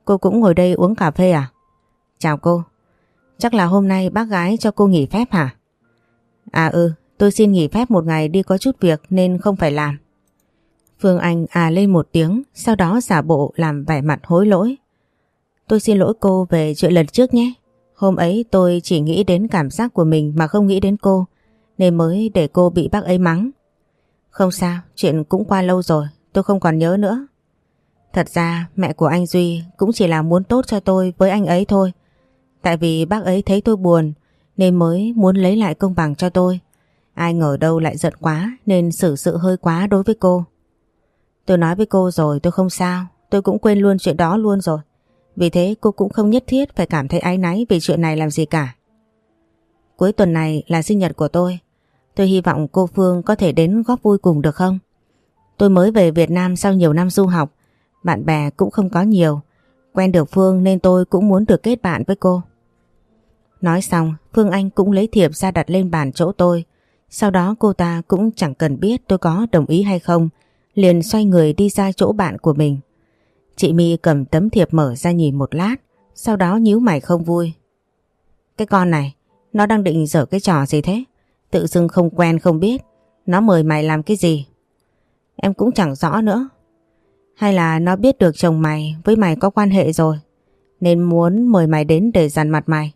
cô cũng ngồi đây uống cà phê à? Chào cô. Chắc là hôm nay bác gái cho cô nghỉ phép hả? À tôi xin nghỉ phép một ngày đi có chút việc nên không phải làm. Phương Anh lên một tiếng, sau đó giả bộ làm vẻ mặt hối lỗi. Tôi xin lỗi cô về chuyện lần trước nhé. Hôm ấy tôi chỉ nghĩ đến cảm giác của mình mà không nghĩ đến cô, nên mới để cô bị bác ấy mắng. Không sao, chuyện cũng qua lâu rồi, tôi không còn nhớ nữa. Thật ra mẹ của anh Duy cũng chỉ là muốn tốt cho tôi với anh ấy thôi. Tại vì bác ấy thấy tôi buồn nên mới muốn lấy lại công bằng cho tôi. Ai ngờ đâu lại giận quá nên xử sự hơi quá đối với cô. Tôi nói với cô rồi, tôi không sao, tôi cũng quên luôn chuyện đó luôn rồi. Vì thế cô cũng không nhất thiết phải cảm thấy áy náy vì chuyện này làm gì cả. Cuối tuần này là sinh nhật của tôi. Tôi hy vọng cô Phương có thể đến góp vui cùng được không? Tôi mới về Việt Nam sau nhiều năm du học, bạn bè cũng không có nhiều. Quen được Phương nên tôi cũng muốn được kết bạn với cô. Nói xong, Phương Anh cũng lấy thiệp ra đặt lên bàn chỗ tôi. Sau đó cô ta cũng chẳng cần biết tôi có đồng ý hay không, liền xoay người đi ra chỗ bạn của mình. Chị My cầm tấm thiệp mở ra nhìn một lát, sau đó nhíu mày không vui. Cái con này, nó đang định giở cái trò gì thế? Tự dưng không quen không biết, nó mời mày làm cái gì? Em cũng chẳng rõ nữa. Hay là nó biết được chồng mày với mày có quan hệ rồi, nên muốn mời mày đến để dằn mặt mày?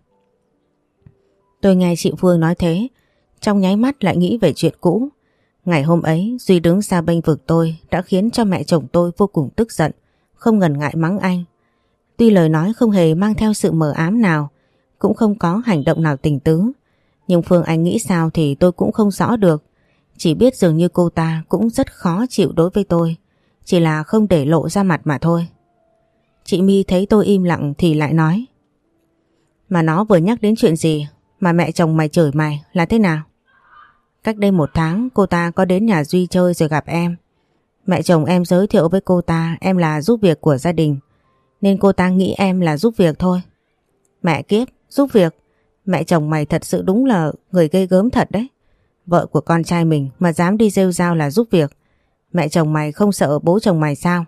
Tôi nghe chị Phương nói thế, trong nháy mắt lại nghĩ về chuyện cũ. Ngày hôm ấy Duy đứng ra bênh vực tôi đã khiến cho mẹ chồng tôi vô cùng tức giận, không ngần ngại mắng anh. Tuy lời nói không hề mang theo sự mờ ám nào, cũng không có hành động nào tình tứ, nhưng Phương Anh nghĩ sao thì tôi cũng không rõ được. Chỉ biết dường như cô ta cũng rất khó chịu đối với tôi, chỉ là không để lộ ra mặt mà thôi. Chị My thấy tôi im lặng thì lại nói: Mà nó vừa nhắc đến chuyện gì mà mẹ chồng mày chửi mày là thế nào? Cách đây 1 tháng cô ta có đến nhà Duy chơi rồi gặp em. Mẹ chồng em giới thiệu với cô ta em là giúp việc của gia đình, nên cô ta nghĩ em là giúp việc thôi. Mẹ kiếp, giúp việc? Mẹ chồng mày thật sự đúng là người ghê gớm thật đấy. Vợ của con trai mình mà dám đi rêu rao là giúp việc. Mẹ chồng mày không sợ bố chồng mày sao?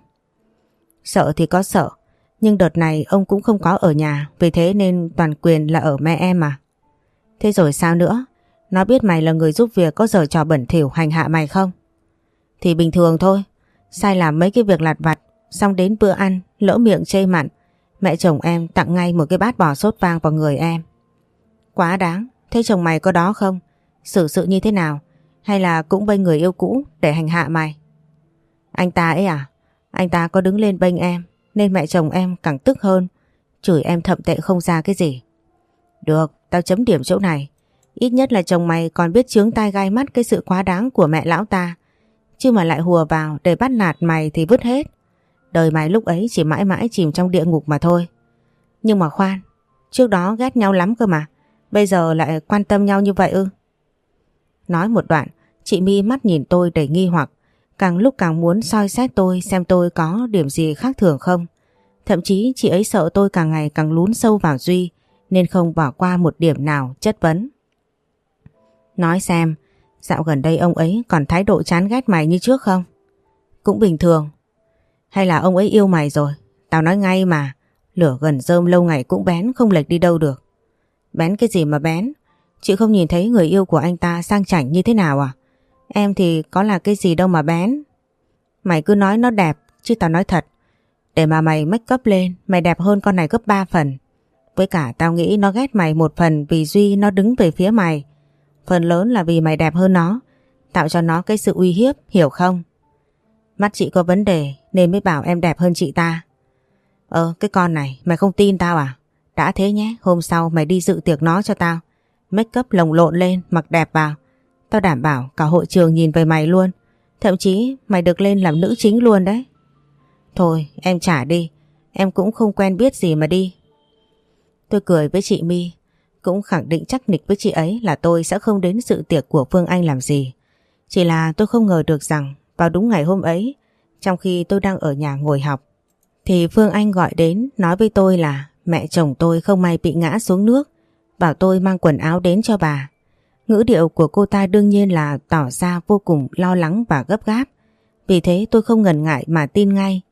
Sợ thì có sợ, nhưng đợt này ông cũng không có ở nhà, vì thế nên toàn quyền là ở mẹ em mà. Thế rồi sao nữa? Nó biết mày là người giúp việc có giở trò bẩn thỉu hành hạ mày không? Thì bình thường thôi. Sai làm mấy cái việc lặt vặt, xong đến bữa ăn lỡ miệng chê mặn, mẹ chồng em tặng ngay một cái bát bò sốt vang vào người em. Quá đáng. Thế chồng mày có đó không? Xử sự như thế nào? Hay là cũng bênh người yêu cũ để hành hạ mày? Anh ta ấy à? Anh ta có đứng lên bênh em nên mẹ chồng em càng tức hơn, chửi em thậm tệ không ra cái gì. Được, tao chấm điểm chỗ này. Ít nhất là chồng mày còn biết chướng tai gai mắt cái sự quá đáng của mẹ lão ta. Chứ mà lại hùa vào để bắt nạt mày thì vứt hết. Đời mày lúc ấy chỉ mãi mãi chìm trong địa ngục mà thôi. Nhưng mà khoan, trước đó ghét nhau lắm cơ mà, bây giờ lại quan tâm nhau như vậy ư? Nói một đoạn, chị My mắt nhìn tôi đầy nghi hoặc, càng lúc càng muốn soi xét tôi xem tôi có điểm gì khác thường không. Thậm chí chị ấy sợ tôi càng ngày càng lún sâu vào Duy, nên không bỏ qua một điểm nào chất vấn. Nói xem, dạo gần đây ông ấy còn thái độ chán ghét mày như trước không? Cũng bình thường. Hay là ông ấy yêu mày rồi? Tao nói ngay mà, lửa gần rơm lâu ngày cũng bén, không lệch đi đâu được. Bén cái gì mà bén? Chị không nhìn thấy người yêu của anh ta sang chảnh như thế nào à? Em thì có là cái gì đâu mà bén. Mày cứ nói nó đẹp, chứ tao nói thật, để mà mày make up lên, mày đẹp hơn con này gấp 3 phần. Với cả tao nghĩ nó ghét mày một phần vì Duy nó đứng về phía mày, phần lớn là vì mày đẹp hơn nó, tạo cho nó cái sự uy hiếp, hiểu không? Mắt chị có vấn đề nên mới bảo em đẹp hơn chị ta. Cái con này, mày không tin tao à? Đã thế nhé, hôm sau mày đi dự tiệc nó cho tao, make up lồng lộn lên, mặc đẹp vào. Tao đảm bảo cả hội trường nhìn về mày luôn. Thậm chí mày được lên làm nữ chính luôn đấy. Thôi em trả đi, em cũng không quen biết gì mà đi. Tôi cười với chị My, cũng khẳng định chắc nịch với chị ấy là tôi sẽ không đến dự tiệc của Phương Anh làm gì. Chỉ là tôi không ngờ được rằng vào đúng ngày hôm ấy, trong khi tôi đang ở nhà ngồi học, thì Phương Anh gọi đến nói với tôi là mẹ chồng tôi không may bị ngã xuống nước, bảo tôi mang quần áo đến cho bà. Ngữ điệu của cô ta đương nhiên là tỏ ra vô cùng lo lắng và gấp gáp. Vì thế tôi không ngần ngại mà tin ngay.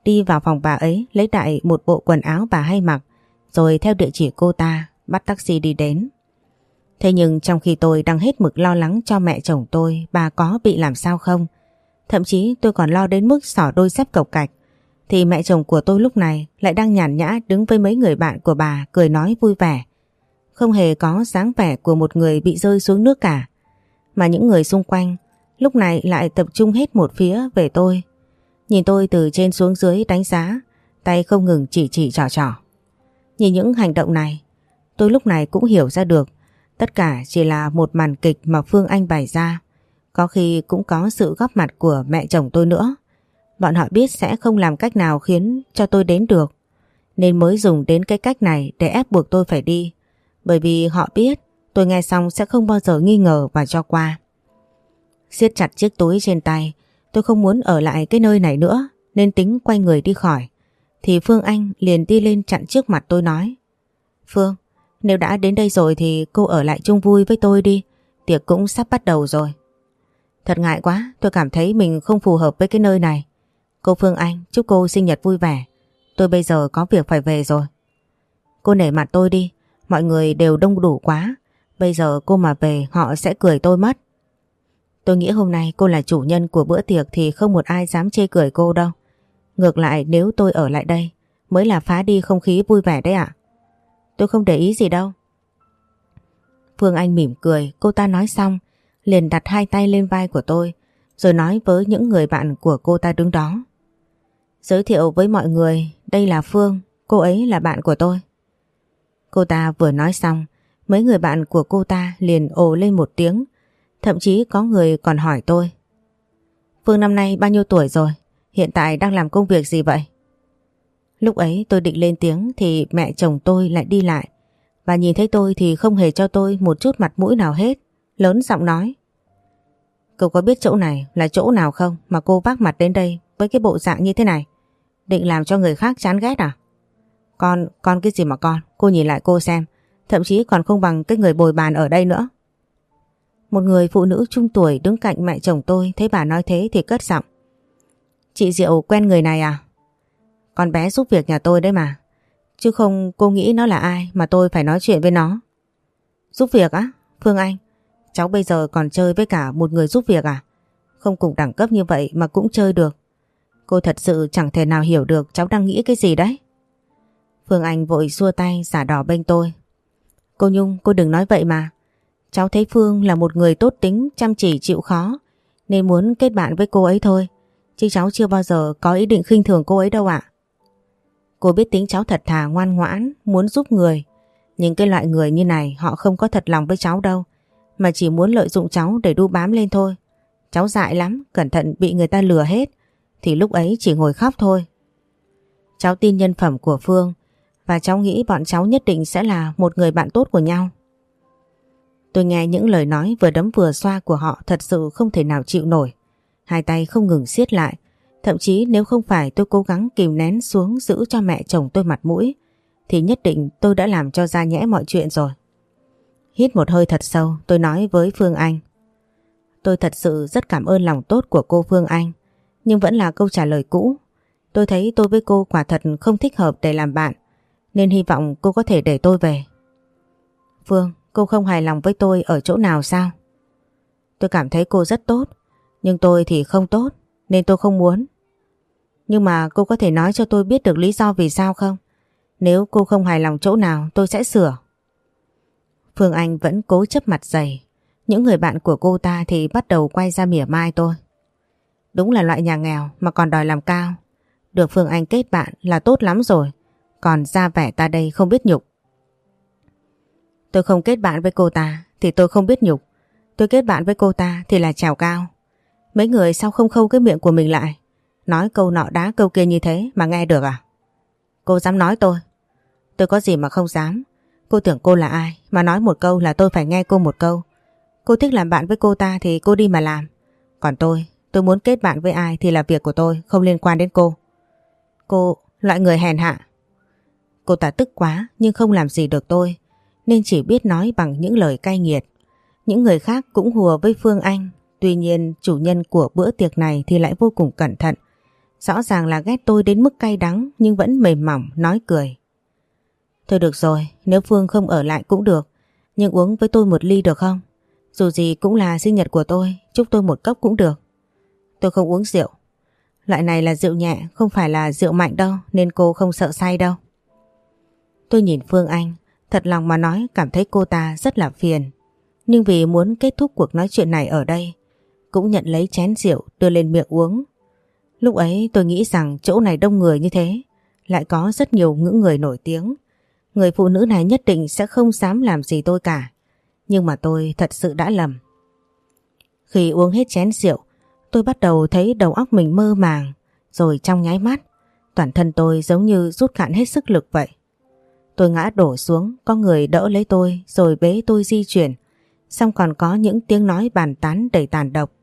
đi vào phòng bà ấy lấy đại một bộ quần áo bà hay mặc, rồi theo địa chỉ cô ta bắt taxi đi đến. Thế nhưng trong khi tôi đang hết mực lo lắng cho mẹ chồng tôi bà có bị làm sao không, thậm chí tôi còn lo đến mức xỏ đôi dép cộc cạch, thì mẹ chồng của tôi lúc này lại đang nhàn nhã đứng với mấy người bạn của bà cười nói vui vẻ. Không hề có dáng vẻ của một người bị rơi xuống nước cả. Mà những người xung quanh lúc này lại tập trung hết một phía về tôi. Nhìn tôi từ trên xuống dưới đánh giá, tay không ngừng chỉ trỏ trỏ. Nhìn những hành động này, tôi lúc này cũng hiểu ra được tất cả chỉ là một màn kịch mà Phương Anh bày ra. Có khi cũng có sự góp mặt của mẹ chồng tôi nữa. Bọn họ biết sẽ không làm cách nào khiến cho tôi đến được, nên mới dùng đến cái cách này để ép buộc tôi phải đi. Bởi vì họ biết tôi nghe xong sẽ không bao giờ nghi ngờ và cho qua. Siết chặt chiếc túi trên tay, tôi không muốn ở lại cái nơi này nữa nên tính quay người đi khỏi. Thì Phương Anh liền đi lên chặn trước mặt tôi nói: Phương, nếu đã đến đây rồi thì cô ở lại chung vui với tôi đi, tiệc cũng sắp bắt đầu rồi. Thật ngại quá, tôi cảm thấy mình không phù hợp với cái nơi này. Cô Phương Anh, chúc cô sinh nhật vui vẻ. Tôi bây giờ có việc phải về rồi. Cô nể mặt tôi đi, mọi người đều đông đủ quá. Bây giờ cô mà về họ sẽ cười tôi mất. Tôi nghĩ hôm nay cô là chủ nhân của bữa tiệc thì không một ai dám chê cười cô đâu. Ngược lại nếu tôi ở lại đây mới là phá đi không khí vui vẻ đấy ạ. Tôi không để ý gì đâu. Phương Anh mỉm cười, cô ta nói xong liền đặt hai tay lên vai của tôi rồi nói với những người bạn của cô ta đứng đó: Giới thiệu với mọi người, đây là Phương, cô ấy là bạn của tôi. Cô ta vừa nói xong, mấy người bạn của cô ta liền ồ lên một tiếng, thậm chí có người còn hỏi tôi: Phương năm nay bao nhiêu tuổi rồi? Hiện tại đang làm công việc gì vậy? Lúc ấy tôi định lên tiếng thì mẹ chồng tôi lại đi lại và nhìn thấy tôi thì không hề cho tôi một chút mặt mũi nào hết, lớn giọng nói: Cậu có biết chỗ này là chỗ nào không mà cô vác mặt đến đây với cái bộ dạng như thế này? Định làm cho người khác chán ghét à? Con cái gì mà con? Cô nhìn lại cô xem, thậm chí còn không bằng cái người bồi bàn ở đây nữa. Một người phụ nữ trung tuổi đứng cạnh mẹ chồng tôi thấy bà nói thế thì cất giọng: Chị Diệu quen người này à? Con bé giúp việc nhà tôi đấy mà. Chứ không cô nghĩ nó là ai mà tôi phải nói chuyện với nó. Giúp việc á? Phương Anh, cháu bây giờ còn chơi với cả một người giúp việc à? Không cùng đẳng cấp như vậy mà cũng chơi được. Cô thật sự chẳng thể nào hiểu được cháu đang nghĩ cái gì đấy. Phương Anh vội xua tay giả đò bên tôi: Cô Nhung, cô đừng nói vậy mà. Cháu thấy Phương là một người tốt tính, chăm chỉ chịu khó nên muốn kết bạn với cô ấy thôi. Chứ cháu chưa bao giờ có ý định khinh thường cô ấy đâu ạ. Cô biết tính cháu thật thà ngoan ngoãn, muốn giúp người. Nhưng cái loại người như này họ không có thật lòng với cháu đâu, mà chỉ muốn lợi dụng cháu để đu bám lên thôi. Cháu dại lắm, cẩn thận bị người ta lừa hết thì lúc ấy chỉ ngồi khóc thôi. Cháu tin nhân phẩm của Phương và cháu nghĩ bọn cháu nhất định sẽ là một người bạn tốt của nhau. Tôi nghe những lời nói vừa đấm vừa xoa của họ thật sự không thể nào chịu nổi. Hai tay không ngừng siết lại. Thậm chí nếu không phải tôi cố gắng kìm nén xuống giữ cho mẹ chồng tôi mặt mũi thì nhất định tôi đã làm cho ra nhẽ mọi chuyện rồi. Hít một hơi thật sâu, tôi nói với Phương Anh: Tôi thật sự rất cảm ơn lòng tốt của cô Phương Anh. Nhưng vẫn là câu trả lời cũ. Tôi thấy tôi với cô quả thật không thích hợp để làm bạn, nên hy vọng cô có thể để tôi về. Phương, cô không hài lòng với tôi ở chỗ nào sao? Tôi cảm thấy cô rất tốt, nhưng tôi thì không tốt, nên tôi không muốn. Nhưng mà cô có thể nói cho tôi biết được lý do vì sao không? Nếu cô không hài lòng chỗ nào tôi sẽ sửa. Phương Anh vẫn cố chấp mặt dày. Những người bạn của cô ta thì bắt đầu quay ra mỉa mai tôi. Đúng là loại nhà nghèo mà còn đòi làm cao. Được Phương Anh kết bạn là tốt lắm rồi, còn ra vẻ ta đây không biết nhục. Tôi không kết bạn với cô ta thì tôi không biết nhục. Tôi kết bạn với cô ta thì là trèo cao. Mấy người sao không khâu cái miệng của mình lại? Nói câu nọ đá câu kia như thế mà nghe được à? Cô dám nói tôi? Tôi có gì mà không dám. Cô tưởng cô là ai mà nói một câu là tôi phải nghe cô một câu. Cô thích làm bạn với cô ta thì cô đi mà làm. Còn tôi muốn kết bạn với ai thì là việc của tôi, không liên quan đến cô. Cô, loại người hèn hạ. Cô ta tức quá nhưng không làm gì được tôi, nên chỉ biết nói bằng những lời cay nghiệt. Những người khác cũng hùa với Phương Anh. Tuy nhiên chủ nhân của bữa tiệc này thì lại vô cùng cẩn thận. Rõ ràng là ghét tôi đến mức cay đắng nhưng vẫn mềm mỏng nói cười. Thôi được rồi, nếu Phương không ở lại cũng được, nhưng uống với tôi một ly được không? Dù gì cũng là sinh nhật của tôi, chúc tôi một cốc cũng được. Tôi không uống rượu. Loại này là rượu nhẹ, không phải là rượu mạnh đâu, nên cô không sợ say đâu. Tôi nhìn Phương Anh, thật lòng mà nói cảm thấy cô ta rất là phiền. Nhưng vì muốn kết thúc cuộc nói chuyện này ở đây, cũng nhận lấy chén rượu đưa lên miệng uống. Lúc ấy tôi nghĩ rằng chỗ này đông người như thế, lại có rất nhiều những người nổi tiếng. Người phụ nữ này nhất định sẽ không dám làm gì tôi cả. Nhưng mà tôi thật sự đã lầm. Khi uống hết chén rượu, tôi bắt đầu thấy đầu óc mình mơ màng, rồi trong nháy mắt, toàn thân tôi giống như rút cạn hết sức lực vậy. Tôi ngã đổ xuống, có người đỡ lấy tôi rồi bế tôi di chuyển, xong còn có những tiếng nói bàn tán đầy tàn độc.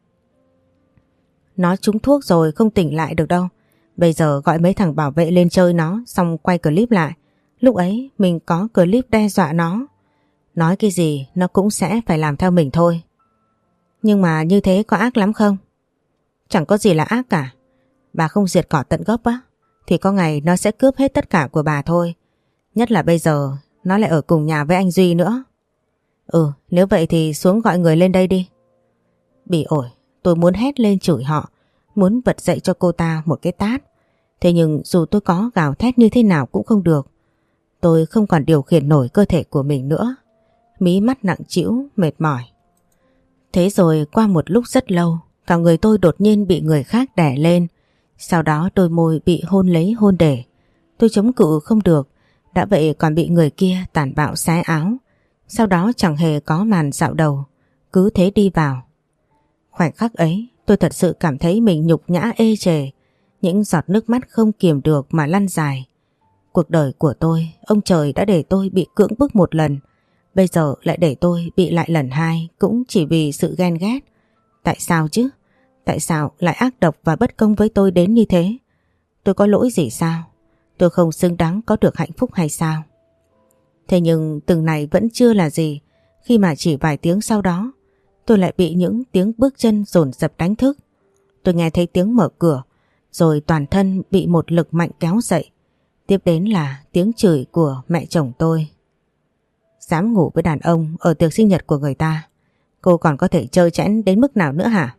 Nó trúng thuốc rồi không tỉnh lại được đâu. Bây giờ gọi mấy thằng bảo vệ lên chơi nó, xong quay clip lại. Lúc ấy mình có clip đe dọa nó. Nói cái gì nó cũng sẽ phải làm theo mình thôi. Nhưng mà như thế có ác lắm không? Chẳng có gì là ác cả. Bà không diệt cỏ tận gốc á, thì có ngày nó sẽ cướp hết tất cả của bà thôi. Nhất là bây giờ nó lại ở cùng nhà với anh Duy nữa. Nếu vậy thì xuống gọi người lên đây đi. Bị ổi, tôi muốn hét lên chửi họ, muốn bật dậy cho cô ta một cái tát. Thế nhưng dù tôi có gào thét như thế nào cũng không được. Tôi không còn điều khiển nổi cơ thể của mình nữa. Mí mắt nặng trĩu, mệt mỏi. Thế rồi qua một lúc rất lâu, cả người tôi đột nhiên bị người khác đè lên. Sau đó đôi môi bị hôn lấy hôn để. Tôi chống cự không được, đã vậy còn bị người kia tàn bạo xé áo. Sau đó chẳng hề có màn dạo đầu, cứ thế đi vào. Khoảnh khắc ấy tôi thật sự cảm thấy mình nhục nhã ê chề. Những giọt nước mắt không kiềm được mà lăn dài. Cuộc đời của tôi, ông trời đã để tôi bị cưỡng bức một lần, bây giờ lại để tôi bị lại lần hai, cũng chỉ vì sự ghen ghét. Tại sao chứ? Tại sao lại ác độc và bất công với tôi đến như thế? Tôi có lỗi gì sao? Tôi không xứng đáng có được hạnh phúc hay sao? Thế nhưng từng này vẫn chưa là gì, khi mà chỉ vài tiếng sau đó tôi lại bị những tiếng bước chân dồn dập đánh thức. Tôi nghe thấy tiếng mở cửa, rồi toàn thân bị một lực mạnh kéo dậy. Tiếp đến là tiếng chửi của mẹ chồng tôi. Dám ngủ với đàn ông ở tiệc sinh nhật của người ta, cô còn có thể trơ trẽn đến mức nào nữa hả?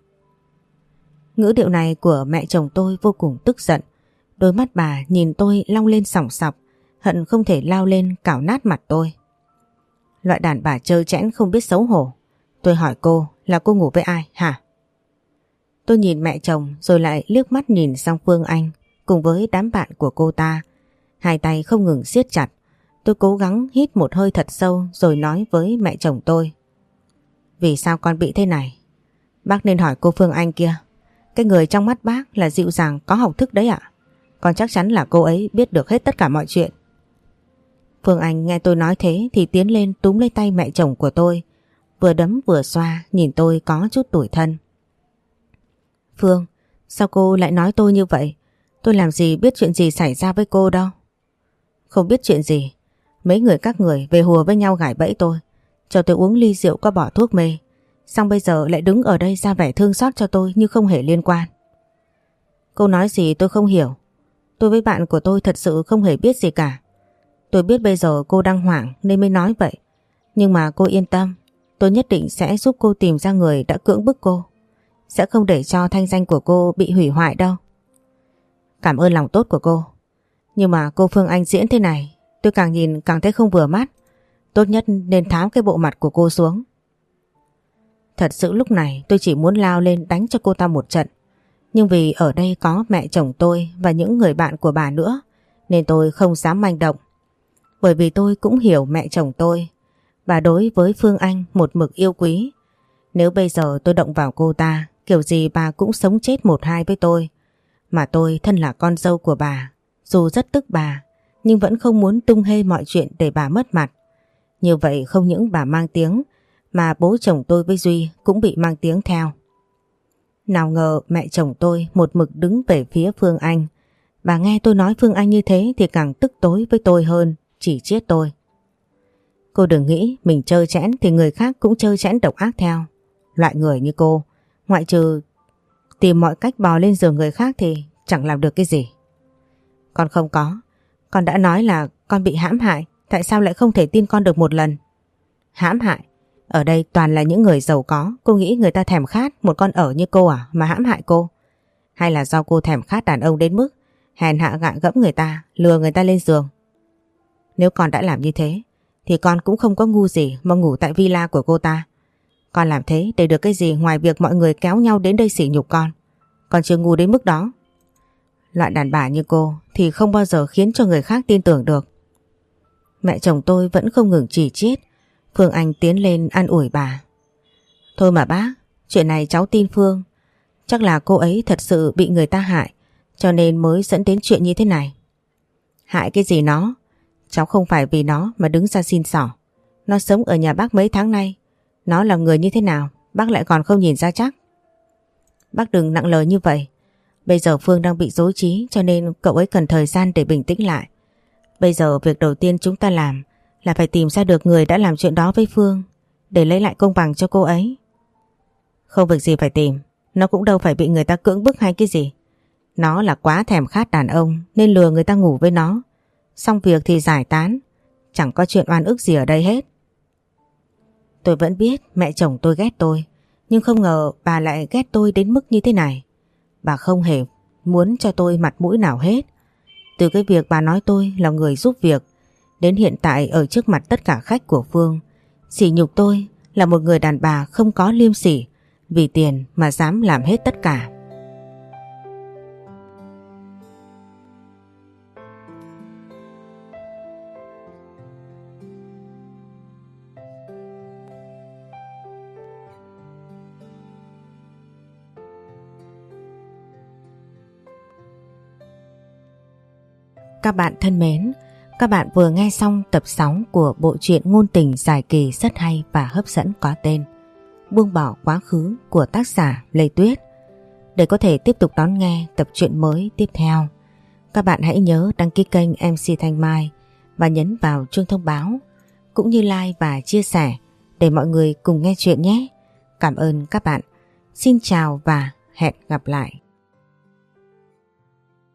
Ngữ điệu này của mẹ chồng tôi vô cùng tức giận. Đôi mắt bà nhìn tôi long lên sòng sọc, hận không thể lao lên cào nát mặt tôi. Loại đàn bà trơ trẽn không biết xấu hổ. Tôi hỏi cô là cô ngủ với ai hả? Tôi nhìn mẹ chồng rồi lại liếc mắt nhìn sang Phương Anh cùng với đám bạn của cô ta. Hai tay không ngừng siết chặt. Tôi cố gắng hít một hơi thật sâu rồi nói với mẹ chồng tôi. Vì sao con bị thế này? Bác nên hỏi cô Phương Anh kia. Cái người trong mắt bác là dịu dàng có học thức đấy ạ. Con chắc chắn là cô ấy biết được hết tất cả mọi chuyện. Phương Anh nghe tôi nói thế thì tiến lên túm lấy tay mẹ chồng của tôi, vừa đấm vừa xoa, nhìn tôi có chút tủi thân. Phương, sao cô lại nói tôi như vậy? Tôi làm gì biết chuyện gì xảy ra với cô đâu. Không biết chuyện gì. Mấy người các người về hùa với nhau gài bẫy tôi, cho tôi uống ly rượu có bỏ thuốc mê. Xong bây giờ lại đứng ở đây ra vẻ thương xót cho tôi như không hề liên quan. Cô nói gì tôi không hiểu. Tôi với bạn của tôi thật sự không hề biết gì cả. Tôi biết bây giờ cô đang hoảng nên mới nói vậy. Nhưng mà cô yên tâm, tôi nhất định sẽ giúp cô tìm ra người đã cưỡng bức cô. Sẽ không để cho thanh danh của cô bị hủy hoại đâu. Cảm ơn lòng tốt của cô. Nhưng mà cô Phương Anh diễn thế này, tôi càng nhìn càng thấy không vừa mắt. Tốt nhất nên tháo cái bộ mặt của cô xuống. Thật sự lúc này tôi chỉ muốn lao lên đánh cho cô ta một trận. Nhưng vì ở đây có mẹ chồng tôi và những người bạn của bà nữa, nên tôi không dám manh động. Bởi vì tôi cũng hiểu mẹ chồng tôi. Bà đối với Phương Anh một mực yêu quý. Nếu bây giờ tôi động vào cô ta, kiểu gì bà cũng sống chết một hai với tôi. Mà tôi thân là con dâu của bà, dù rất tức bà, nhưng vẫn không muốn tung hê mọi chuyện để bà mất mặt. Như vậy không những bà mang tiếng, mà bố chồng tôi với Duy cũng bị mang tiếng theo. Nào ngờ mẹ chồng tôi một mực đứng về phía Phương Anh. Bà nghe tôi nói Phương Anh như thế thì càng tức tối với tôi hơn, chỉ trích tôi. Cô đừng nghĩ mình trơ trẽn thì người khác cũng trơ trẽn độc ác theo. Loại người như cô, ngoại trừ tìm mọi cách bò lên giường người khác thì chẳng làm được cái gì. Con không có. Con đã nói là con bị hãm hại. Tại sao lại không thể tin con được một lần? Hãm hại? Ở đây toàn là những người giàu có. Cô nghĩ người ta thèm khát một con ở như cô à mà hãm hại cô? Hay là do cô thèm khát đàn ông đến mức hèn hạ gạ gẫm người ta, lừa người ta lên giường? Nếu con đã làm như thế thì con cũng không có ngu gì mà ngủ tại villa của cô ta. Con làm thế để được cái gì ngoài việc mọi người kéo nhau đến đây sỉ nhục con? Con chưa ngu đến mức đó. Loại đàn bà như cô thì không bao giờ khiến cho người khác tin tưởng được. Mẹ chồng tôi vẫn không ngừng chỉ trích. Phương Anh tiến lên an ủi bà. Thôi mà bác, chuyện này cháu tin Phương. Chắc là cô ấy thật sự bị người ta hại, cho nên mới dẫn đến chuyện như thế này. Hại cái gì nó? Cháu không phải vì nó mà đứng ra xin xỏ. Nó sống ở nhà bác mấy tháng nay. Nó là người như thế nào, bác lại còn không nhìn ra chắc. Bác đừng nặng lời như vậy. Bây giờ Phương đang bị rối trí, cho nên cậu ấy cần thời gian để bình tĩnh lại. Bây giờ việc đầu tiên chúng ta làm là phải tìm ra được người đã làm chuyện đó với Phương, để lấy lại công bằng cho cô ấy. Không việc gì phải tìm. Nó cũng đâu phải bị người ta cưỡng bức hay cái gì. Nó là quá thèm khát đàn ông nên lừa người ta ngủ với nó. Xong việc thì giải tán. Chẳng có chuyện oan ức gì ở đây hết. Tôi vẫn biết mẹ chồng tôi ghét tôi, nhưng không ngờ bà lại ghét tôi đến mức như thế này. Bà không hề muốn cho tôi mặt mũi nào hết. Từ cái việc bà nói tôi là người giúp việc, đến hiện tại ở trước mặt tất cả khách của Phương sỉ nhục tôi là một người đàn bà không có liêm sỉ, vì tiền mà dám làm hết tất cả. Các bạn thân mến, các bạn vừa nghe xong tập 6 của bộ truyện ngôn tình dài kỳ rất hay và hấp dẫn có tên Buông bỏ quá khứ của tác giả Lê Tuyết. Để có thể tiếp tục đón nghe tập truyện mới tiếp theo, các bạn hãy nhớ đăng ký kênh MC Thanh Mai và nhấn vào chuông thông báo, cũng như like và chia sẻ để mọi người cùng nghe chuyện nhé. Cảm ơn các bạn. Xin chào và hẹn gặp lại.